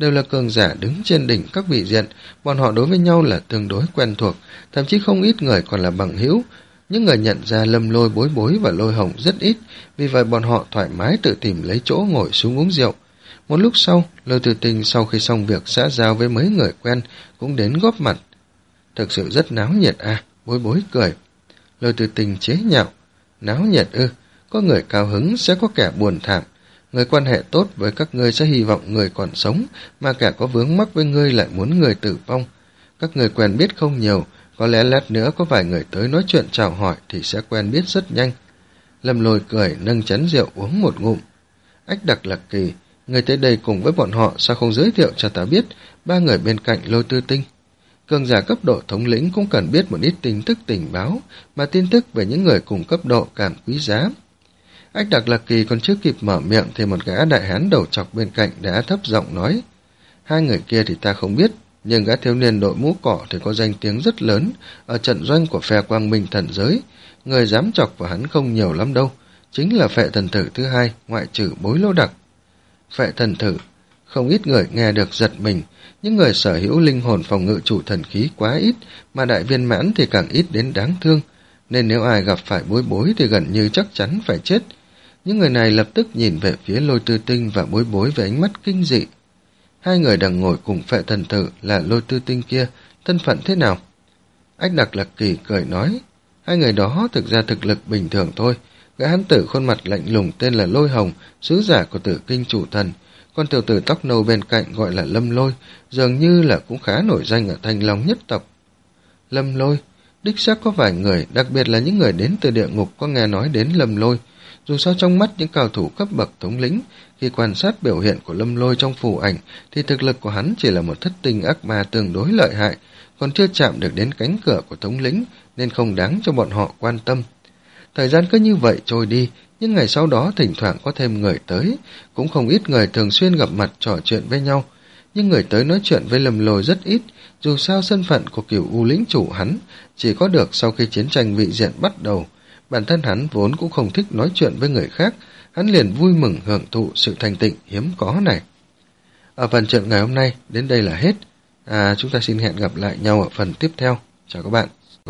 A: đều là cường giả đứng trên đỉnh các vị diện, bọn họ đối với nhau là tương đối quen thuộc, thậm chí không ít người còn là bằng hữu. Những người nhận ra Lâm Lôi, Bối Bối và Lôi Hồng rất ít, vì vậy bọn họ thoải mái tự tìm lấy chỗ ngồi xuống uống rượu. Một lúc sau, Lôi Tư Tinh sau khi xong việc xã giao với mấy người quen cũng đến góp mặt. Thực sự rất náo nhiệt à, Bối Bối cười. Lôi Tư Tinh chế nhạo, náo nhiệt ư, có người cao hứng sẽ có kẻ buồn thảm. Người quan hệ tốt với các ngươi sẽ hy vọng người còn sống, mà kẻ có vướng mắc với ngươi lại muốn người tử vong. Các người quen biết không nhiều, có lẽ lát nữa có vài người tới nói chuyện chào hỏi thì sẽ quen biết rất nhanh. Lâm Lôi cười nâng chén rượu uống một ngụm. Ách Đặc Lạc Kỳ, người tới đây cùng với bọn họ sao không giới thiệu cho ta biết ba người bên cạnh Lôi Tư Tinh. Cường giả cấp độ thống lĩnh cũng cần biết một ít tin tức tình báo, mà tin tức về những người cùng cấp độ càng quý giá. Ách Đặc Lạc Kỳ còn chưa kịp mở miệng thì một gã đại hán đầu chọc bên cạnh đã thấp giọng nói: hai người kia thì ta không biết, nhưng gã thiếu niên đội mũ cỏ thì có danh tiếng rất lớn ở trận doanh của phe Quang Minh thần giới, người dám chọc vào hắn không nhiều lắm đâu, chính là Phệ Thần Thử thứ hai, ngoại trừ Bối Lô Đặc. Phệ Thần Thử, không ít người nghe được giật mình, những người sở hữu linh hồn phòng ngự chủ thần khí quá ít, mà đại viên mãn thì càng ít đến đáng thương, nên nếu ai gặp phải Bối Bối thì gần như chắc chắn phải chết. Những người này lập tức nhìn về phía Lôi Tư Tinh và Bối Bối với ánh mắt kinh dị. Hai người đang ngồi cùng Phệ Thần Thử là Lôi Tư Tinh kia, thân phận thế nào? Ách Đặc Lạc Kỳ cười nói, hai người đó thực ra thực lực bình thường thôi. Gã hán tử khuôn mặt lạnh lùng tên là Lôi Hồng, sứ giả của Tử Kinh chủ thần, còn tiểu tử tóc nâu bên cạnh gọi là Lâm Lôi, dường như là cũng khá nổi danh ở Thanh Long nhất tộc. Lâm Lôi, đích xác có vài người, đặc biệt là những người đến từ địa ngục có nghe nói đến Lâm Lôi. Dù sao trong mắt những cao thủ cấp bậc thống lĩnh, khi quan sát biểu hiện của Lâm Lôi trong phù ảnh thì thực lực của hắn chỉ là một thất tinh ác ma tương đối lợi hại, còn chưa chạm được đến cánh cửa của thống lĩnh nên không đáng cho bọn họ quan tâm. Thời gian cứ như vậy trôi đi, nhưng ngày sau đó thỉnh thoảng có thêm người tới, cũng không ít người thường xuyên gặp mặt trò chuyện với nhau, nhưng người tới nói chuyện với Lâm Lôi rất ít. Dù sao thân phận của Cửu U lĩnh chủ hắn chỉ có được sau khi chiến tranh vị diện bắt đầu. Bản thân hắn vốn cũng không thích nói chuyện với người khác, hắn liền vui mừng hưởng thụ sự thanh tịnh hiếm có này. Ở phần chuyện ngày hôm nay đến đây là hết. À, chúng ta xin hẹn gặp lại nhau ở phần tiếp theo. Chào các bạn.